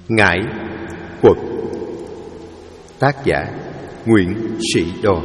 Ngải Quật. Tác giả Nguyễn Sĩ Đòn.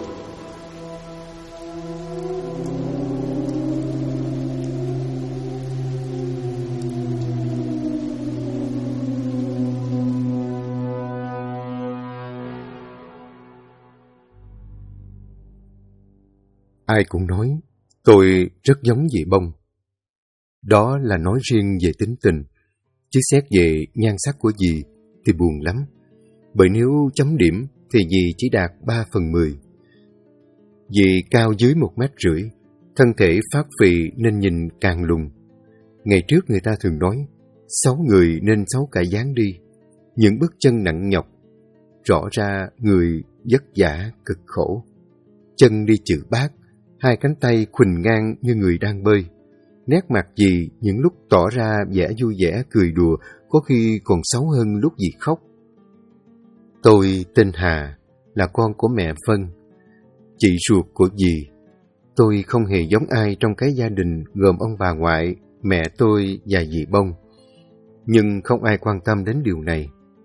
Ai cũng nói tôi rất giống dì Bông. Đó là nói riêng về tính tình, chứ xét về nhan sắc của dì thì buồn lắm. Bởi nếu chấm điểm thì dì chỉ đạt 3/10. Dì cao dưới 1,5 m, thân thể phát phì nên nhìn càng lùn. Ngày trước người ta thường nói, xấu người nên xấu cả dáng đi. Những bước chân nặng nhọc, rõ ra người vất vả cực khổ. Chân đi chữ bát, hai cánh tay khuỳnh ngang như người đang bơi. Nét mặt dì những lúc tỏ ra vẻ vui vẻ cười đùa, có khi còn xấu hơn lúc dì khóc. Tôi tên Hà, là con của mẹ Phân, chị ruột của dì. Tôi không hề giống ai trong cái gia đình gồm ông bà ngoại, mẹ tôi và dì Bông. Nhưng không ai quan tâm đến điều này.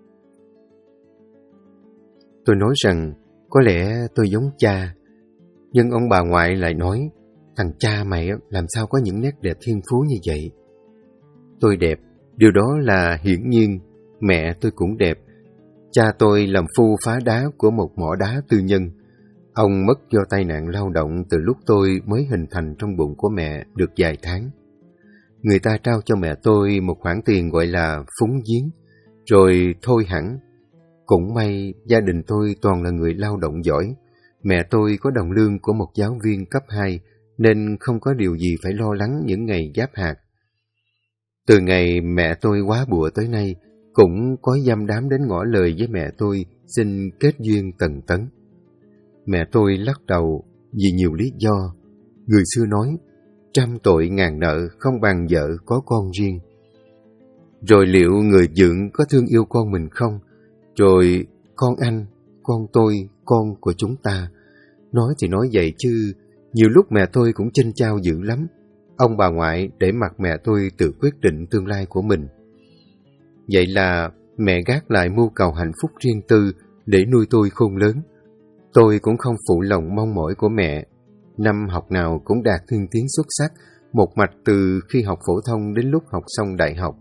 Tôi nói rằng có lẽ tôi giống cha, nhưng ông bà ngoại lại nói, thằng cha mày làm sao có những nét đẹp thiên phú như vậy. Tôi đẹp, điều đó là hiển nhiên. Mẹ tôi cũng đẹp. Cha tôi làm phu phá đá của một mỏ đá tư nhân. Ông mất do tai nạn lao động từ lúc tôi mới hình thành trong bụng của mẹ được vài tháng. Người ta trao cho mẹ tôi một khoản tiền gọi là phúng giếng, rồi thôi hẳn. Cũng may gia đình tôi toàn là người lao động giỏi. Mẹ tôi có đồng lương của một giáo viên cấp 2, nên không có điều gì phải lo lắng những ngày giáp hạt. Từ ngày mẹ tôi quá bụa tới nay, cũng có dăm đám đến ngỏ lời với mẹ tôi xin kết duyên tần tấn. Mẹ tôi lắc đầu vì nhiều lý do. Người xưa nói, 100 tội ngàn nợ không bằng vợ có con riêng. Rồi liệu người vượng có thương yêu con mình không? Rồi con anh, con tôi, con của chúng ta. Nói thì nói vậy chứ, nhiều lúc mẹ tôi cũng chênh chao dữ lắm. Ông bà ngoại để mặc mẹ tôi tự quyết định tương lai của mình. Vậy là mẹ gác lại mưu cầu hạnh phúc riêng tư để nuôi tôi khôn lớn. Tôi cũng không phụ lòng mong mỏi của mẹ. Năm học nào cũng đạt thiên tiến xuất sắc, một mạch từ khi học phổ thông đến lúc học xong đại học.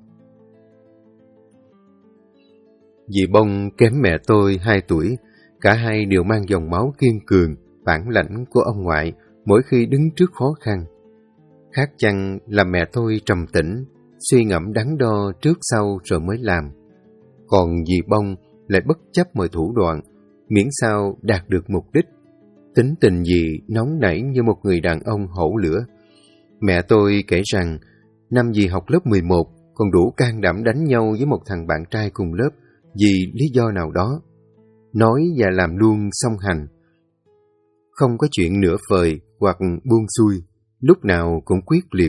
Dì Bông kém mẹ tôi 2 tuổi, cả hai đều mang dòng máu kiên cường, bản lãnh của ông ngoại mỗi khi đứng trước khó khăn. Khác chăng là mẹ tôi trầm tĩnh, suy ngẫm đắn đo trước sau rồi mới làm. Còn dì Bông lại bất chấp mọi thủ đoạn, miễn sao đạt được mục đích. Tính tình dì nóng nảy như một người đàn ông hổ lửa. Mẹ tôi kể rằng, năm dì học lớp 11 còn đủ can đảm đánh nhau với một thằng bạn trai cùng lớp vì lý do nào đó. Nói và làm luôn song hành. Không có chuyện nửa vời hoặc buông xuôi, lúc nào cũng quyết liệt.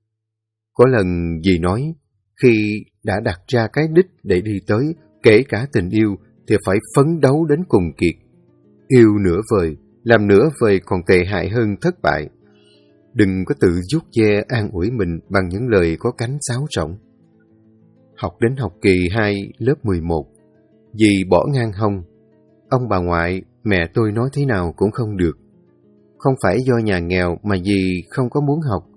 Có lần dì nói, khi đã đặt ra cái đích để đi tới, kể cả tình yêu, thì phải phấn đấu đến cùng kiệt. Yêu nửa vời, làm nửa vời còn tệ hại hơn thất bại. Đừng có tự vuốt ve an ủi mình bằng những lời có cánh sáo rỗng. Học đến học kỳ 2 lớp 11, dì bỏ ngang hông. Ông bà ngoại, mẹ tôi nói thế nào cũng không được. Không phải do nhà nghèo mà dì không có muốn học.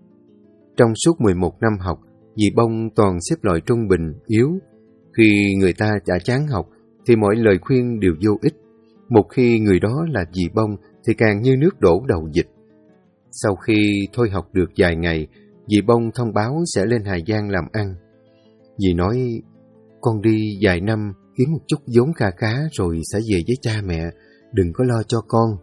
Trong suốt 11 năm học, dì Bông toàn xếp loại trung bình, yếu. Khi người ta đã chán học, thì mọi lời khuyên đều vô ích. Một khi người đó là dì Bông, thì càng như nước đổ đầu vịt. Sau khi thôi học được vài ngày, dì Bông thông báo sẽ lên Hà Giang làm ăn. Dì nói, con đi vài năm, kiếm một chút vốn kha khá rồi sẽ về với cha mẹ, đừng có lo cho con.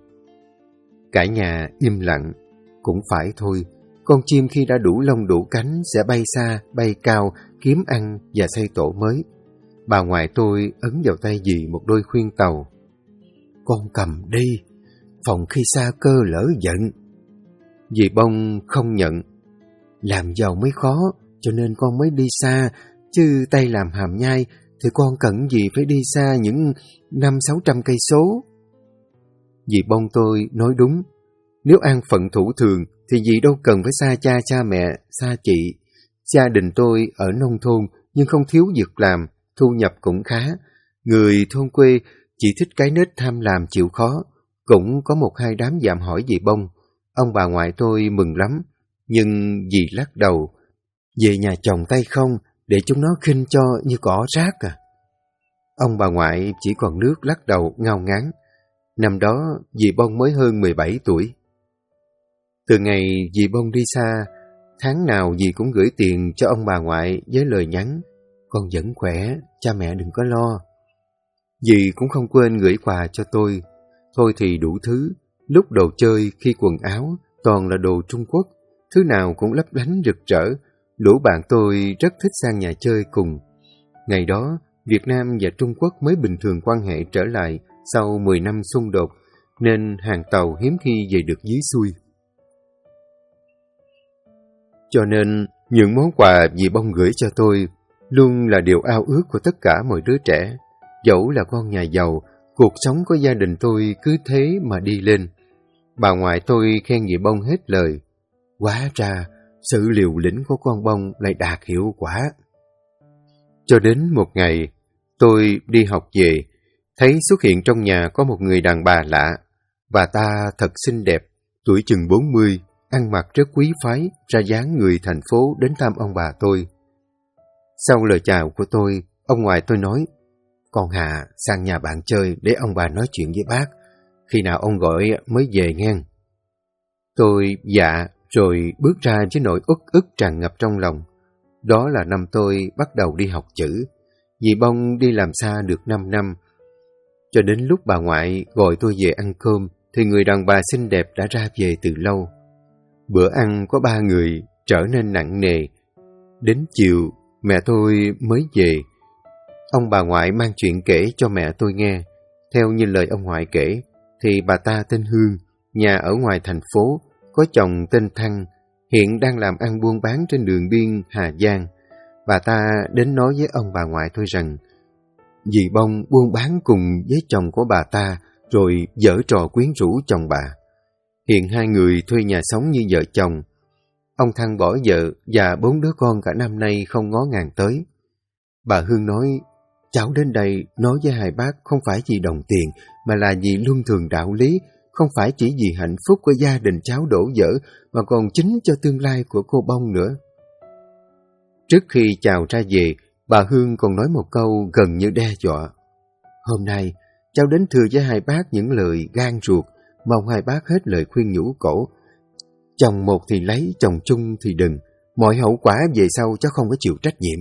Cả nhà im lặng, cũng phải thôi, con chim khi đã đủ lông đủ cánh sẽ bay xa, bay cao, kiếm ăn và xây tổ mới. Bà ngoại tôi ấn vào tay dì một đôi khuyên tàu. Con cầm đi, phòng khi xa cơ lỡ giận. Dì Bông không nhận. Làm giàu mới khó, cho nên con mới đi xa, chứ tay làm hàm nhai thì con cần gì phải đi xa những 500-600 cây số. Dì Bông tôi nói đúng. Nếu an phận thủ thường thì dì đâu cần phải xa cha xa mẹ, xa chị. Gia đình tôi ở nông thôn nhưng không thiếu việc làm, thu nhập cũng khá. Người thôn quê chỉ thích cái nết tham làm chịu khó. Cũng có một hai đám dạm hỏi dì Bông. Ông bà ngoại tôi mừng lắm, nhưng dì lắc đầu. Về nhà chồng tay không, để chúng nó khinh cho như cỏ rác à. Ông bà ngoại chỉ còn nước lắc đầu ngao ngán. Năm đó dì Bông mới hơn 17 tuổi. Từ ngày dì Bông đi xa, tháng nào dì cũng gửi tiền cho ông bà ngoại với lời nhắn: con vẫn khỏe, cha mẹ đừng có lo. Dì cũng không quên gửi quà cho tôi. Thôi thì đủ thứ, lúc đồ chơi, khi quần áo, toàn là đồ Trung Quốc, thứ nào cũng lấp lánh rực rỡ. Lũ bạn tôi rất thích sang nhà chơi cùng. Ngày đó, Việt Nam và Trung Quốc mới bình thường quan hệ trở lại sau 10 năm xung đột, nên hàng tàu hiếm khi về được dưới xuôi. Cho nên, những món quà dì Bông gửi cho tôi luôn là điều ao ước của tất cả mọi đứa trẻ. Dẫu là con nhà giàu, cuộc sống của gia đình tôi cứ thế mà đi lên. Bà ngoại tôi khen dì Bông hết lời. Hóa ra, sự liều lĩnh của con Bông lại đạt hiệu quả. Cho đến một ngày, tôi đi học về, thấy xuất hiện trong nhà có một người đàn bà lạ. Bà ta thật xinh đẹp, tuổi chừng 40, ăn mặc rất quý phái, ra dáng người thành phố đến thăm ông bà tôi. Sau lời chào của tôi, ông ngoại tôi nói: con Hà sang nhà bạn chơi để ông bà nói chuyện với bác. Khi nào ông gọi mới về nghe. Tôi dạ, rồi bước ra với nỗi uất ức tràn ngập trong lòng. Đó là năm tôi bắt đầu đi học chữ. Dì Bông đi làm xa được 5 năm. Cho đến lúc bà ngoại gọi tôi về ăn cơm, thì người đàn bà xinh đẹp đã ra về từ lâu. Bữa ăn có 3 người trở nên nặng nề. Đến chiều, mẹ tôi mới về. Ông bà ngoại mang chuyện kể cho mẹ tôi nghe. Theo như lời ông ngoại kể, thì bà ta tên Hương, nhà ở ngoài thành phố, có chồng tên Thăng, hiện đang làm ăn buôn bán trên đường biên Hà Giang. Bà ta đến nói với ông bà ngoại tôi rằng dì Bông buôn bán cùng với chồng của bà ta, rồi giở trò quyến rũ chồng bà. Hiện hai người thuê nhà sống như vợ chồng. Ông Thăng bỏ vợ và 4 đứa con cả năm nay không ngó ngàng tới. Bà Hương nói: cháu đến đây nói với hai bác không phải vì đồng tiền, mà là vì luân thường đạo lý, không phải chỉ vì hạnh phúc của gia đình cháu đổ vỡ, mà còn chính cho tương lai của cô Bông nữa. Trước khi chào ra về, bà Hương còn nói một câu gần như đe dọa: hôm nay, cháu đến thưa với hai bác những lời gan ruột, mong hai bác hết lời khuyên nhủ cổ. Chồng một thì lấy, chồng chung thì đừng, mọi hậu quả về sau cháu không có chịu trách nhiệm.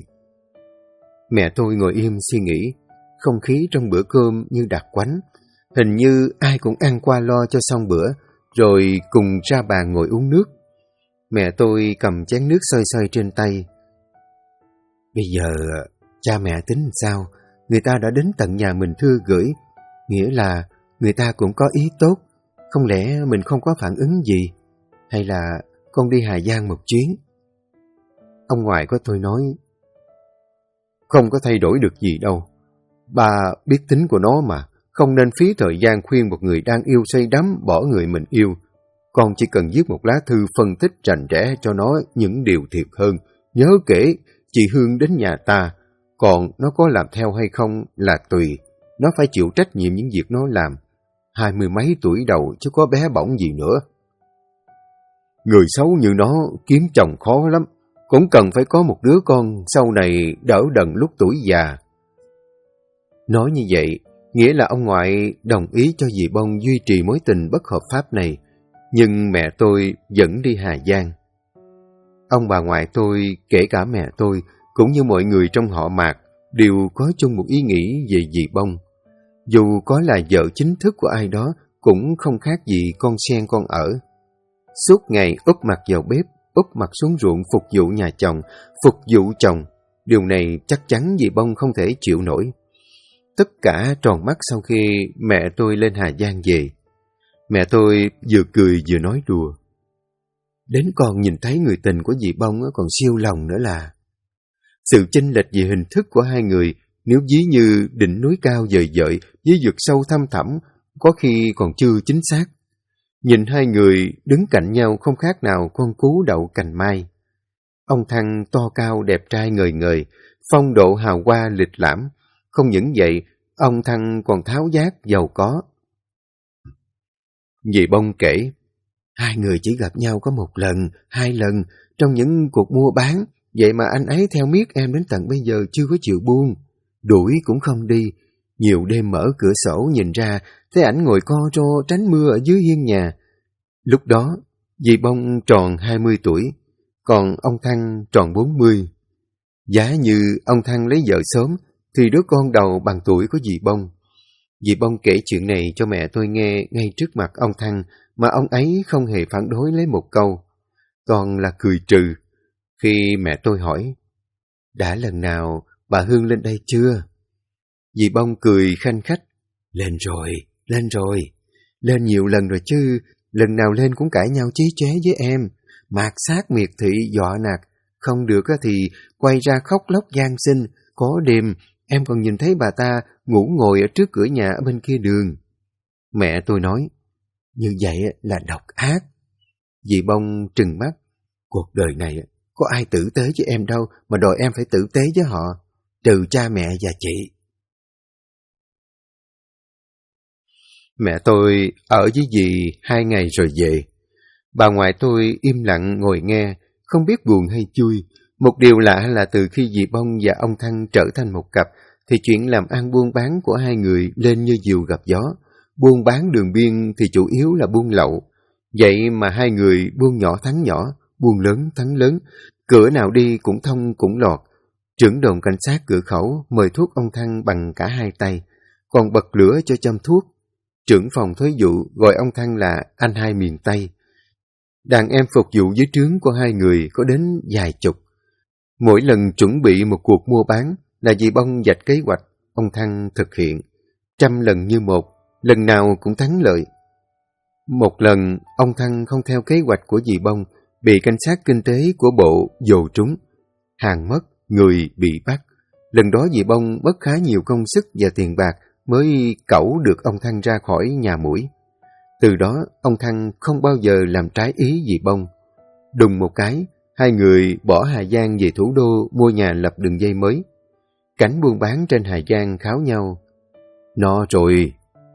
Mẹ tôi ngồi im suy nghĩ, không khí trong bữa cơm như đặc quánh. Hình như ai cũng ăn qua lo cho xong bữa, rồi cùng ra bàn ngồi uống nước. Mẹ tôi cầm chén nước sơi sơi trên tay. Bây giờ, cha mẹ tính sao? Người ta đã đến tận nhà mình thư gửi, nghĩa là người ta cũng có ý tốt. Không lẽ mình không có phản ứng gì? Hay là con đi Hà Giang một chuyến? Ông ngoại của tôi nói: không có thay đổi được gì đâu. Ba biết tính của nó mà, không nên phí thời gian khuyên một người đang yêu say đắm bỏ người mình yêu. Con chỉ cần viết một lá thư phân tích rành rẽ cho nó những điều thiệt hơn. Nhớ kể, chị Hương đến nhà ta, còn nó có làm theo hay không là tùy. Nó phải chịu trách nhiệm những việc nó làm. 20 mấy tuổi đầu chứ có bé bỏng gì nữa. Người xấu như nó kiếm chồng khó lắm, cũng cần phải có một đứa con sau này đỡ đần lúc tuổi già. Nói như vậy, nghĩa là ông ngoại đồng ý cho dì Bông duy trì mối tình bất hợp pháp này, nhưng mẹ tôi vẫn đi Hà Giang. Ông bà ngoại tôi, kể cả mẹ tôi, cũng như mọi người trong họ Mạc, đều có chung một ý nghĩ về dì Bông. Dù có là vợ chính thức của ai đó, cũng không khác gì con sen con ở. Suốt ngày úp mặt vào bếp, úp mặt xuống ruộng phục vụ nhà chồng, phục vụ chồng. Điều này chắc chắn dì Bông không thể chịu nổi. Tất cả tròn mắt sau khi mẹ tôi lên Hà Giang về. Mẹ tôi vừa cười vừa nói đùa. Đến con nhìn thấy người tình của dì Bông còn siêu lòng nữa là. Sự chênh lệch về hình thức của hai người, nếu ví như đỉnh núi cao dời dợi với vực sâu thăm thẳm, có khi còn chưa chính xác. Nhìn hai người đứng cạnh nhau không khác nào con cú đậu cành mai. Ông Thăng to cao đẹp trai ngời ngời, phong độ hào hoa lịch lãm. Không những vậy, ông Thăng còn tháo vát giàu có. Dì Bông kể, hai người chỉ gặp nhau có một lần, hai lần trong những cuộc mua bán, vậy mà anh ấy theo miết em đến tận bây giờ chưa có chịu buông. Đuổi cũng không đi, nhiều đêm mở cửa sổ nhìn ra, thấy ảnh ngồi co ro tránh mưa ở dưới hiên nhà. Lúc đó, dì Bông tròn 20 tuổi, còn ông Thăng tròn 40. Giá như ông Thăng lấy vợ sớm, thì đứa con đầu bằng tuổi của dì Bông. Dì Bông kể chuyện này cho mẹ tôi nghe ngay trước mặt ông Thăng, mà ông ấy không hề phản đối lấy một câu, toàn là cười trừ. Khi mẹ tôi hỏi, đã lần nào bà Hương lên đây chưa? Dì Bông cười khanh khách, lên rồi, lên nhiều lần rồi chứ, lần nào lên cũng cãi nhau chí chế với em, mạt sát miệt thị dọa nạt, không được thì quay ra khóc lóc van xin, có đêm em còn nhìn thấy bà ta ngủ ngồi ở trước cửa nhà ở bên kia đường. Mẹ tôi nói, như vậy là độc ác. Dì Bông trừng mắt, cuộc đời này có ai tử tế với em đâu mà đòi em phải tử tế với họ, trừ cha mẹ và chị. Mẹ tôi ở với dì 2 ngày rồi về. Bà ngoại tôi im lặng ngồi nghe, không biết buồn hay vui. Một điều lạ là từ khi dì Bông và ông Thăng trở thành một cặp, thì chuyện làm ăn buôn bán của hai người lên như diều gặp gió. Buôn bán đường biên thì chủ yếu là buôn lậu. Vậy mà hai người buôn nhỏ thắng nhỏ, buôn lớn thắng lớn, cửa nào đi cũng thông cũng lọt. Trưởng đồn cảnh sát cửa khẩu mời thuốc ông Thăng bằng cả 2 tay, còn bật lửa cho châm thuốc. Trưởng phòng thuế vụ gọi ông Thăng là anh hai miền Tây. Đàn em phục vụ dưới trướng của hai người có đến vài chục. Mỗi lần chuẩn bị một cuộc mua bán là dì Bông vạch kế hoạch, ông Thăng thực hiện. 100 lần như một, lần nào cũng thắng lợi. Một lần, ông Thăng không theo kế hoạch của dì Bông, bị cảnh sát kinh tế của bộ dồ trúng. Hàng mất, người bị bắt. Lần đó dì Bông mất khá nhiều công sức và tiền bạc mới cẩu được ông Thăng ra khỏi nhà mũi. Từ đó, ông Thăng không bao giờ làm trái ý dì Bông. Đùng một cái, hai người bỏ Hà Giang về thủ đô mua nhà lập đường dây mới. Cảnh buôn bán trên Hà Giang kháo nhau. No rồi.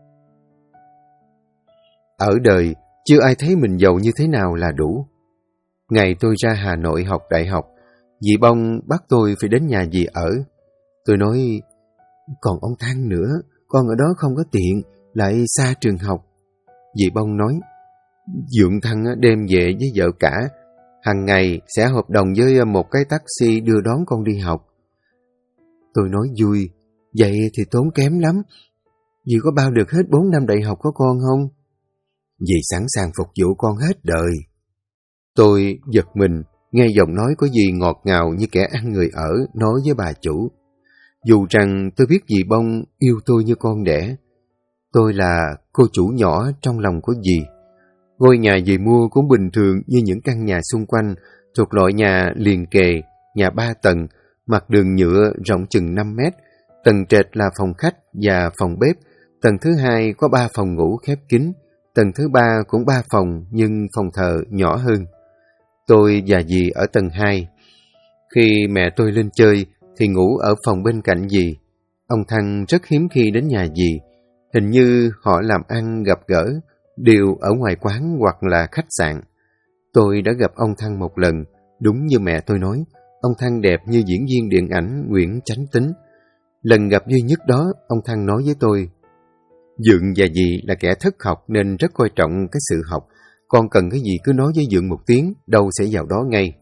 Ở đời, chưa ai thấy mình giàu như thế nào là đủ. Ngày tôi ra Hà Nội học đại học, dì Bông bắt tôi phải đến nhà dì ở. Tôi nói, còn ông Thăng nữa, con ở đó không có tiện, lại xa trường học. Dì Bông nói, Dượng Thăng đem về với vợ cả, hàng ngày sẽ hợp đồng với một cái taxi đưa đón con đi học. Tôi nói vui, vậy thì tốn kém lắm. Dì có bao được hết 4 năm đại học của con không? Dì sẵn sàng phục vụ con hết đời. Tôi giật mình, nghe giọng nói của dì ngọt ngào như kẻ ăn người ở nói với bà chủ. Dù rằng tôi biết dì Bông yêu tôi như con đẻ. Tôi là cô chủ nhỏ trong lòng của dì. Ngôi nhà dì mua cũng bình thường như những căn nhà xung quanh, thuộc loại nhà liền kề, nhà 3 tầng, mặt đường nhựa rộng chừng 5 mét. Tầng trệt là phòng khách và phòng bếp, tầng thứ 2 có 3 phòng ngủ khép kín, tầng thứ 3 cũng 3 phòng nhưng phòng thờ nhỏ hơn. Tôi và dì ở tầng 2. Khi mẹ tôi lên chơi thì ngủ ở phòng bên cạnh dì. Ông Thăng rất hiếm khi đến nhà dì. Hình như họ làm ăn gặp gỡ, đều ở ngoài quán hoặc là khách sạn. Tôi đã gặp ông Thăng một lần, đúng như mẹ tôi nói, ông Thăng đẹp như diễn viên điện ảnh Nguyễn Chánh Tín. Lần gặp duy nhất đó, ông Thăng nói với tôi, Dượng và dì là kẻ thất học nên rất coi trọng cái sự học, con cần cái gì cứ nói với Dượng một tiếng, đâu sẽ vào đó ngay.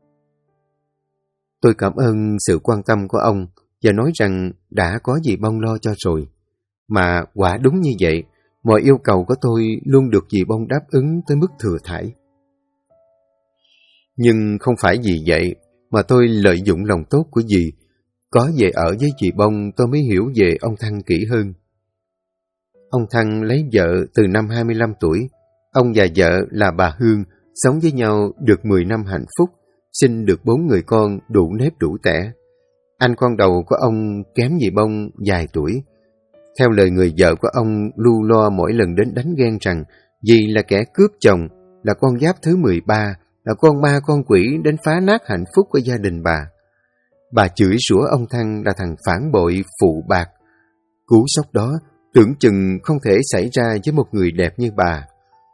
Tôi cảm ơn sự quan tâm của ông và nói rằng đã có dì Bông lo cho rồi. Mà quả đúng như vậy, mọi yêu cầu của tôi luôn được dì Bông đáp ứng tới mức thừa thãi. Nhưng không phải vì vậy mà tôi lợi dụng lòng tốt của dì. Có về ở với dì Bông tôi mới hiểu về ông Thăng kỹ hơn. Ông Thăng lấy vợ từ năm 25 tuổi. Ông và vợ là bà Hương sống với nhau được 10 năm hạnh phúc, sinh được 4 người con đủ nếp đủ tẻ. Anh con đầu của ông kém dì Bông vài tuổi. Theo lời người vợ của ông lu lo mỗi lần đến đánh ghen rằng dì là kẻ cướp chồng, là con giáp thứ 13, là con ma con quỷ đến phá nát hạnh phúc của gia đình bà. Bà chửi rủa ông Thăng là thằng phản bội phụ bạc. Cú sốc đó tưởng chừng không thể xảy ra với một người đẹp như bà.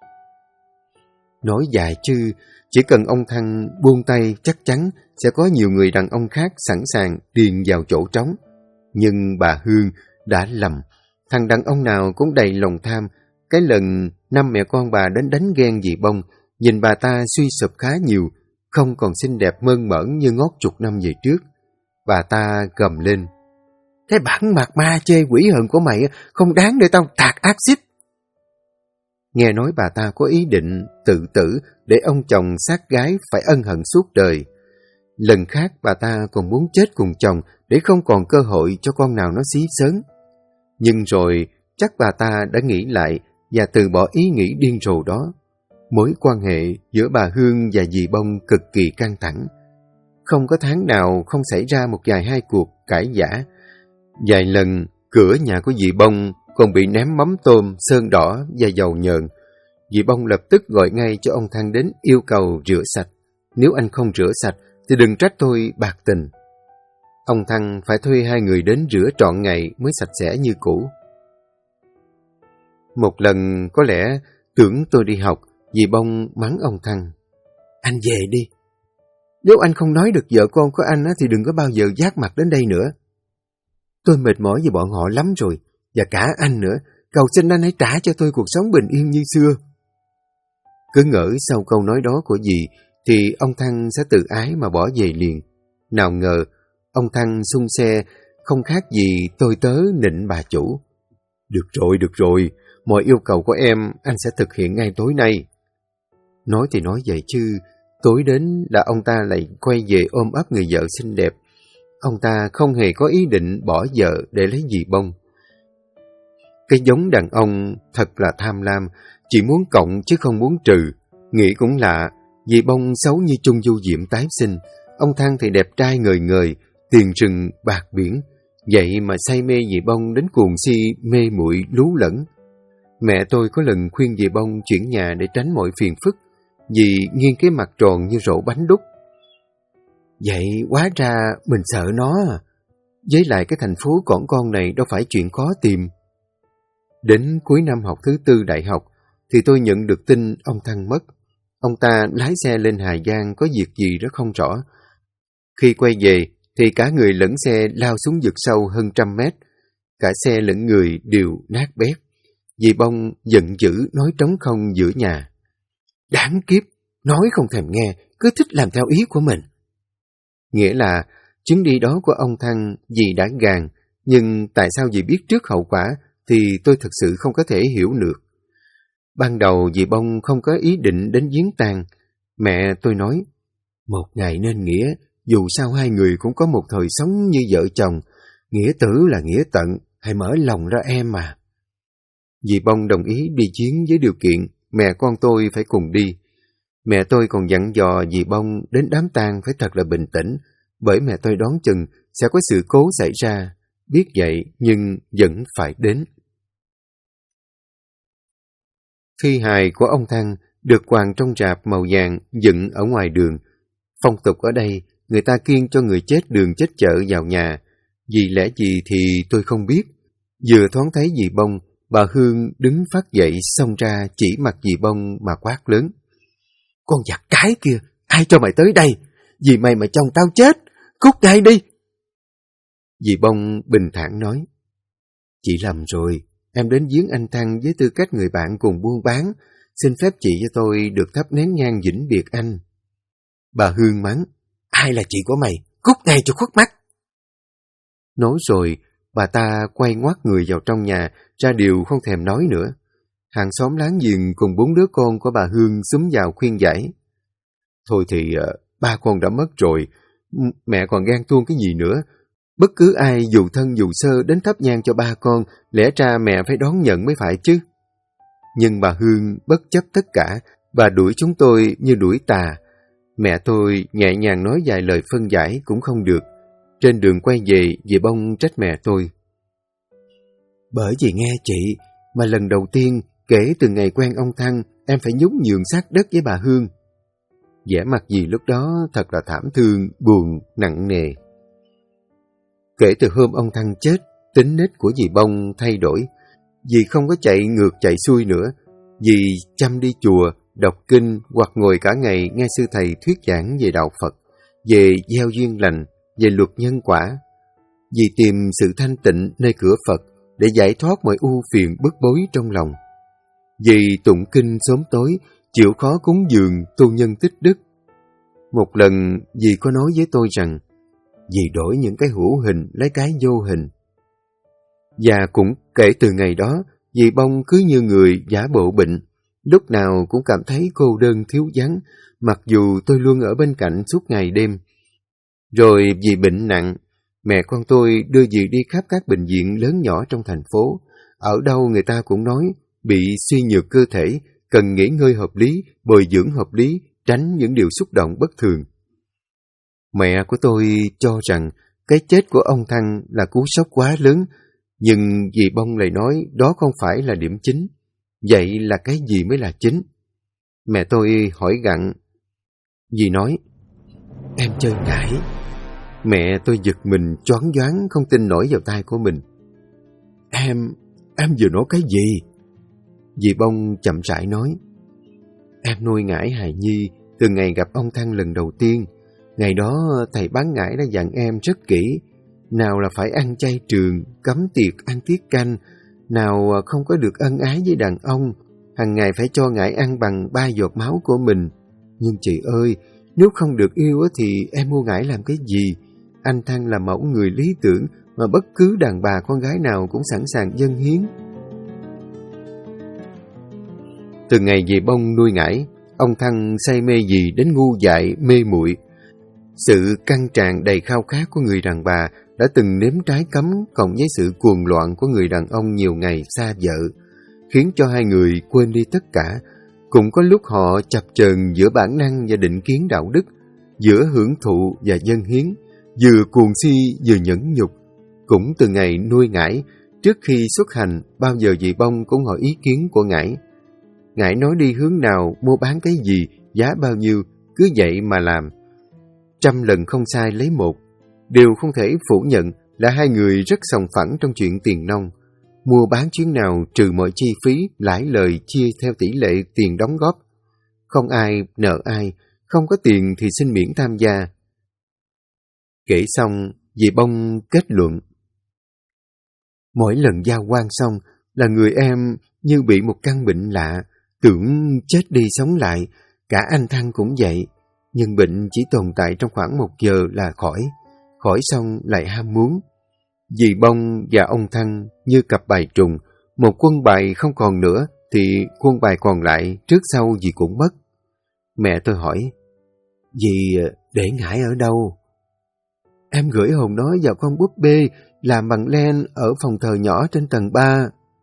Nói dài chứ, chỉ cần ông Thăng buông tay chắc chắn sẽ có nhiều người đàn ông khác sẵn sàng điền vào chỗ trống. Nhưng bà Hương đã lầm, thằng đàn ông nào cũng đầy lòng tham. Cái lần năm mẹ con bà đến đánh ghen dì Bông, nhìn bà ta suy sụp khá nhiều, không còn xinh đẹp mơn mởn như ngót chục năm về trước. Bà ta gầm lên: "Cái bản mặt ma chê quỷ hờn của mày không đáng để tao tạt axit." Nghe nói bà ta có ý định tự tử để ông chồng sát gái phải ân hận suốt đời. Lần khác bà ta còn muốn chết cùng chồng để không còn cơ hội cho con nào nó xí xớn. Nhưng rồi chắc bà ta đã nghĩ lại và từ bỏ ý nghĩ điên rồ đó. Mối quan hệ giữa bà Hương và dì Bông cực kỳ căng thẳng. Không có tháng nào không xảy ra một vài hai cuộc cãi vã. Vài lần cửa nhà của dì Bông còn bị ném mắm tôm, sơn đỏ và dầu nhờn. Dì Bông lập tức gọi ngay cho ông Thăng đến yêu cầu rửa sạch. Nếu anh không rửa sạch thì đừng trách tôi bạc tình. Ông Thăng phải thuê hai người đến rửa trọn ngày mới sạch sẽ như cũ. Một lần có lẽ tưởng tôi đi học, dì Bông mắng ông Thăng: "Anh về đi. Nếu anh không nói được vợ con của anh thì đừng có bao giờ vác mặt đến đây nữa. Tôi mệt mỏi với bọn họ lắm rồi, và cả anh nữa. Cầu xin anh hãy trả cho tôi cuộc sống bình yên như xưa." Cứ ngỡ sau câu nói đó của dì thì ông Thăng sẽ tự ái mà bỏ về liền. Nào ngờ ông Thăng xung xe không khác gì tôi tớ nịnh bà chủ. Được rồi, mọi yêu cầu của em anh sẽ thực hiện ngay tối nay." Nói thì nói vậy chứ, tối đến là ông ta lại quay về ôm ấp người vợ xinh đẹp. Ông ta không hề có ý định bỏ vợ để lấy dì Bông. Cái giống đàn ông thật là tham lam, chỉ muốn cộng chứ không muốn trừ. Nghĩ cũng lạ, dì Bông xấu như Trung Du Diệm tái sinh, ông Thăng thì đẹp trai ngời ngời, tiền rừng bạc biển. Vậy mà say mê dì Bông đến cuồng si mê muội lú lẫn. Mẹ tôi có lần khuyên dì Bông chuyển nhà để tránh mọi phiền phức. Dì nghiêng cái mặt tròn như rổ bánh đúc. Vậy hóa ra mình sợ nó à. Với lại cái thành phố cỏn con này đâu phải chuyện khó tìm. Đến cuối năm học thứ tư đại học thì tôi nhận được tin ông Thăng mất. Ông ta lái xe lên Hà Giang có việc gì rất không rõ. Khi quay về thì cả người lẫn xe lao xuống vực sâu hơn 100 mét. Cả xe lẫn người đều nát bét. Dì Bông giận dữ nói trống không giữa nhà: "Đáng kiếp, nói không thèm nghe, cứ thích làm theo ý của mình." Nghĩa là chuyến đi đó của ông Thăng dì đã gàn, nhưng tại sao dì biết trước hậu quả thì tôi thực sự không có thể hiểu được. Ban đầu dì Bông không có ý định đến viếng tang. Mẹ tôi nói: "Một ngày nên nghĩa, dù sao hai người cũng có một thời sống như vợ chồng, nghĩa tử là nghĩa tận, hãy mở lòng ra em mà." Dì Bông đồng ý đi chuyến với điều kiện mẹ con tôi phải cùng đi. Mẹ tôi còn dặn dò dì Bông đến đám tang phải thật là bình tĩnh, bởi mẹ tôi đoán chừng sẽ có sự cố xảy ra. Biết vậy nhưng vẫn phải đến. Thi hài của ông Thăng được quàng trong rạp màu vàng dựng ở ngoài đường. Phong tục ở đây, người ta kiêng cho người chết đường chết chợ vào nhà. Vì lẽ gì thì tôi không biết. Vừa thoáng thấy dì Bông, bà Hương đứng phát dậy xông ra chỉ mặt dì Bông mà quát lớn: "Con giặc cái kia, ai cho mày tới đây? Vì mày mà chồng tao chết, cút ngay đi!" Dì Bông bình thản nói: "Chị lầm rồi, em đến viếng anh Thăng với tư cách người bạn cùng buôn bán, xin phép chị cho tôi được thắp nén nhang vĩnh biệt anh." Bà Hương mắng: "Ai là chị của mày? Cút ngay cho khuất mắt!" Nói rồi, bà ta quay ngoắt người vào trong nhà, ra điều không thèm nói nữa. Hàng xóm láng giềng cùng 4 đứa con của bà Hương xúm vào khuyên giải: "Thôi thì ba con đã mất rồi, mẹ còn ghen tuông cái gì nữa. Bất cứ ai dù thân dù sơ đến thắp nhang cho ba con, lẽ ra mẹ phải đón nhận mới phải chứ." Nhưng bà Hương bất chấp tất cả, bà đuổi chúng tôi như đuổi tà. Mẹ tôi nhẹ nhàng nói vài lời phân giải cũng không được. Trên đường quay về, dì Bông trách mẹ tôi: "Bởi vì nghe chị, mà lần đầu tiên kể từ ngày quen ông Thăng, em phải nhún nhường sát đất với bà Hương." Vẻ mặt dì lúc đó thật là thảm thương, buồn, nặng nề. Kể từ hôm ông Thăng chết, tính nết của dì Bông thay đổi. Dì không có chạy ngược chạy xuôi nữa. Dì chăm đi chùa, đọc kinh hoặc ngồi cả ngày nghe sư thầy thuyết giảng về đạo Phật, về gieo duyên lành, về luật nhân quả. Dì tìm sự thanh tịnh nơi cửa Phật để giải thoát mọi ưu phiền bức bối trong lòng. Dì tụng kinh sớm tối, chịu khó cúng dường tu nhân tích đức. Một lần dì có nói với tôi rằng dì đổi những cái hữu hình lấy cái vô hình. Và cũng kể từ ngày đó, dì Bông cứ như người giả bộ bệnh, lúc nào cũng cảm thấy cô đơn thiếu vắng, mặc dù tôi luôn ở bên cạnh suốt ngày đêm. Rồi dì bệnh nặng, mẹ con tôi đưa dì đi khắp các bệnh viện lớn nhỏ trong thành phố. Ở đâu người ta cũng nói bị suy nhược cơ thể, cần nghỉ ngơi hợp lý, bồi dưỡng hợp lý, tránh những điều xúc động bất thường. Mẹ của tôi cho rằng cái chết của ông Thăng là cú sốc quá lớn, nhưng dì Bông lại nói đó không phải là điểm chính. Vậy là cái gì mới là chính? Mẹ tôi hỏi gặng. Dì nói, em chơi ngải. Mẹ tôi giật mình choáng váng không tin nổi vào tai của mình. Em vừa nói cái gì? Dì Bông chậm rãi nói, em nuôi ngải hài nhi từ ngày gặp ông Thăng lần đầu tiên. Ngày đó thầy bán ngải đã dặn em rất kỹ. Nào là phải ăn chay trường, cấm tiệc ăn tiết canh, nào không có được ân ái với đàn ông, hàng ngày phải cho ngải ăn bằng 3 giọt máu của mình. Nhưng chị ơi, nếu không được yêu thì em mua ngải làm cái gì? Anh Thăng là mẫu người lý tưởng mà bất cứ đàn bà con gái nào cũng sẵn sàng dâng hiến. Từ ngày dì Bông nuôi ngải, ông Thăng say mê dì đến ngu dại, mê muội. Sự căng tràn đầy khao khát của người đàn bà đã từng nếm trái cấm cộng với sự cuồng loạn của người đàn ông nhiều ngày xa vợ, khiến cho hai người quên đi tất cả. Cũng có lúc họ chập chờn giữa bản năng và định kiến đạo đức, giữa hưởng thụ và dâng hiến, vừa cuồng si vừa nhẫn nhục. Cũng từ ngày nuôi ngải, trước khi xuất hành, bao giờ dì Bông cũng hỏi ý kiến của ngải. Ngải nói đi hướng nào, mua bán cái gì, giá bao nhiêu, cứ vậy mà làm. 100 lần không sai lấy một. Điều không thể phủ nhận là hai người rất sòng phẳng trong chuyện tiền nong. Mua bán chuyến nào trừ mọi chi phí, lãi lời chia theo tỷ lệ tiền đóng góp. Không ai nợ ai, không có tiền thì xin miễn tham gia. Kể xong, dì Bông kết luận. Mỗi lần giao quan xong là người em như bị một căn bệnh lạ, tưởng chết đi sống lại, cả anh Thăng cũng vậy. Nhưng bệnh chỉ tồn tại trong khoảng 1 giờ là khỏi xong lại ham muốn. Dì Bông và ông Thăng như cặp bài trùng, một quân bài không còn nữa thì quân bài còn lại trước sau gì cũng mất. Mẹ tôi hỏi, dì để ngải ở đâu? Em gửi hồn nó vào con búp bê làm bằng len ở phòng thờ nhỏ trên tầng 3.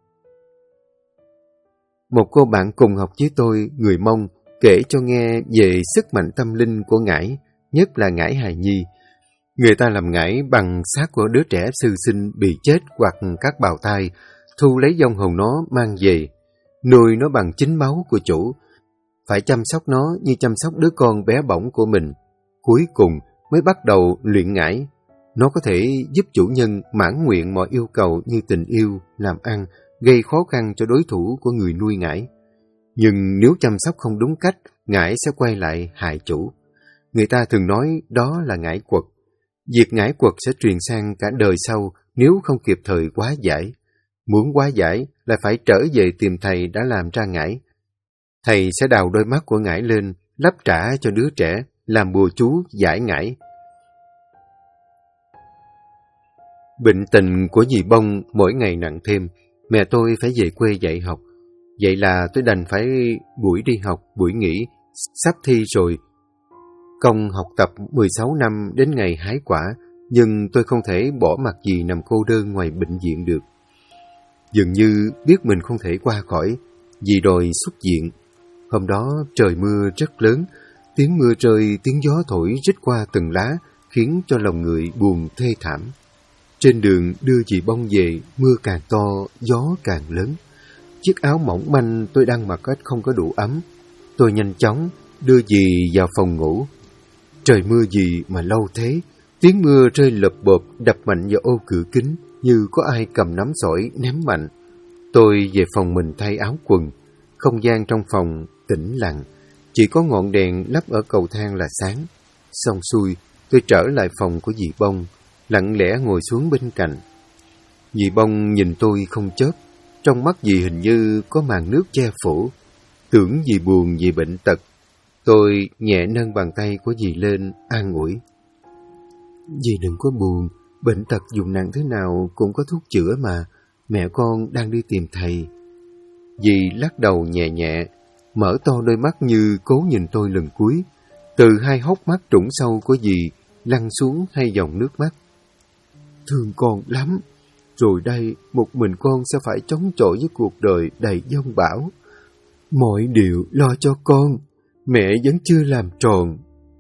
Một cô bạn cùng học với tôi, người Mông, kể cho nghe về sức mạnh tâm linh của ngải, nhất là ngải hài nhi. Người ta làm ngải bằng xác của đứa trẻ sơ sinh bị chết hoặc các bào thai, thu lấy vong hồn nó mang về, nuôi nó bằng chính máu của chủ. Phải chăm sóc nó như chăm sóc đứa con bé bỏng của mình. Cuối cùng mới bắt đầu luyện ngải. Nó có thể giúp chủ nhân mãn nguyện mọi yêu cầu như tình yêu, làm ăn, gây khó khăn cho đối thủ của người nuôi ngải. Nhưng nếu chăm sóc không đúng cách, ngải sẽ quay lại hại chủ. Người ta thường nói đó là ngải quật. Việc ngải quật sẽ truyền sang cả đời sau nếu không kịp thời hóa giải. Muốn hóa giải là phải trở về tìm thầy đã làm ra ngải. Thầy sẽ đào đôi mắt của ngải lên, lắp trả cho đứa trẻ, làm bùa chú giải ngải. Bệnh tình của dì Bông mỗi ngày nặng thêm, mẹ tôi phải về quê dạy học. Vậy là tôi đành phải buổi đi học, buổi nghỉ, sắp thi rồi. Công học tập 16 năm đến ngày hái quả, nhưng tôi không thể bỏ mặc dì nằm cô đơn ngoài bệnh viện được. Dường như biết mình không thể qua khỏi, dì đòi xuất viện. Hôm đó trời mưa rất lớn, tiếng mưa rơi, tiếng gió thổi rít qua từng lá, khiến cho lòng người buồn thê thảm. Trên đường đưa dì Bông về, mưa càng to, gió càng lớn. Chiếc áo mỏng manh tôi đang mặc không có đủ ấm. Tôi nhanh chóng đưa dì vào phòng ngủ. Trời mưa gì mà lâu thế, Tiếng mưa rơi lộp bộp đập mạnh vào ô cửa kính như có ai cầm nắm sỏi ném mạnh. Tôi về phòng mình thay áo quần. Không gian trong phòng tĩnh lặng, chỉ có ngọn đèn lắp ở cầu thang là sáng. Xong xuôi, tôi trở lại phòng của dì Bông, lặng lẽ ngồi xuống bên cạnh. Dì Bông nhìn tôi không chớp, trong mắt dì hình như có màn nước che phủ. Tưởng dì buồn vì bệnh tật. Tôi nhẹ nâng bàn tay của dì lên, an ủi. Dì đừng có buồn, bệnh tật dùng nặng thế nào cũng có thuốc chữa mà, mẹ con đang đi tìm thầy. Dì lắc đầu nhẹ nhẹ, mở to đôi mắt như cố nhìn tôi lần cuối. Từ hai hốc mắt trũng sâu của dì lăn xuống hai dòng nước mắt. Thương con lắm, rồi đây một mình con sẽ phải chống chọi với cuộc đời đầy giông bão. Mọi điều lo cho con, mẹ vẫn chưa làm tròn.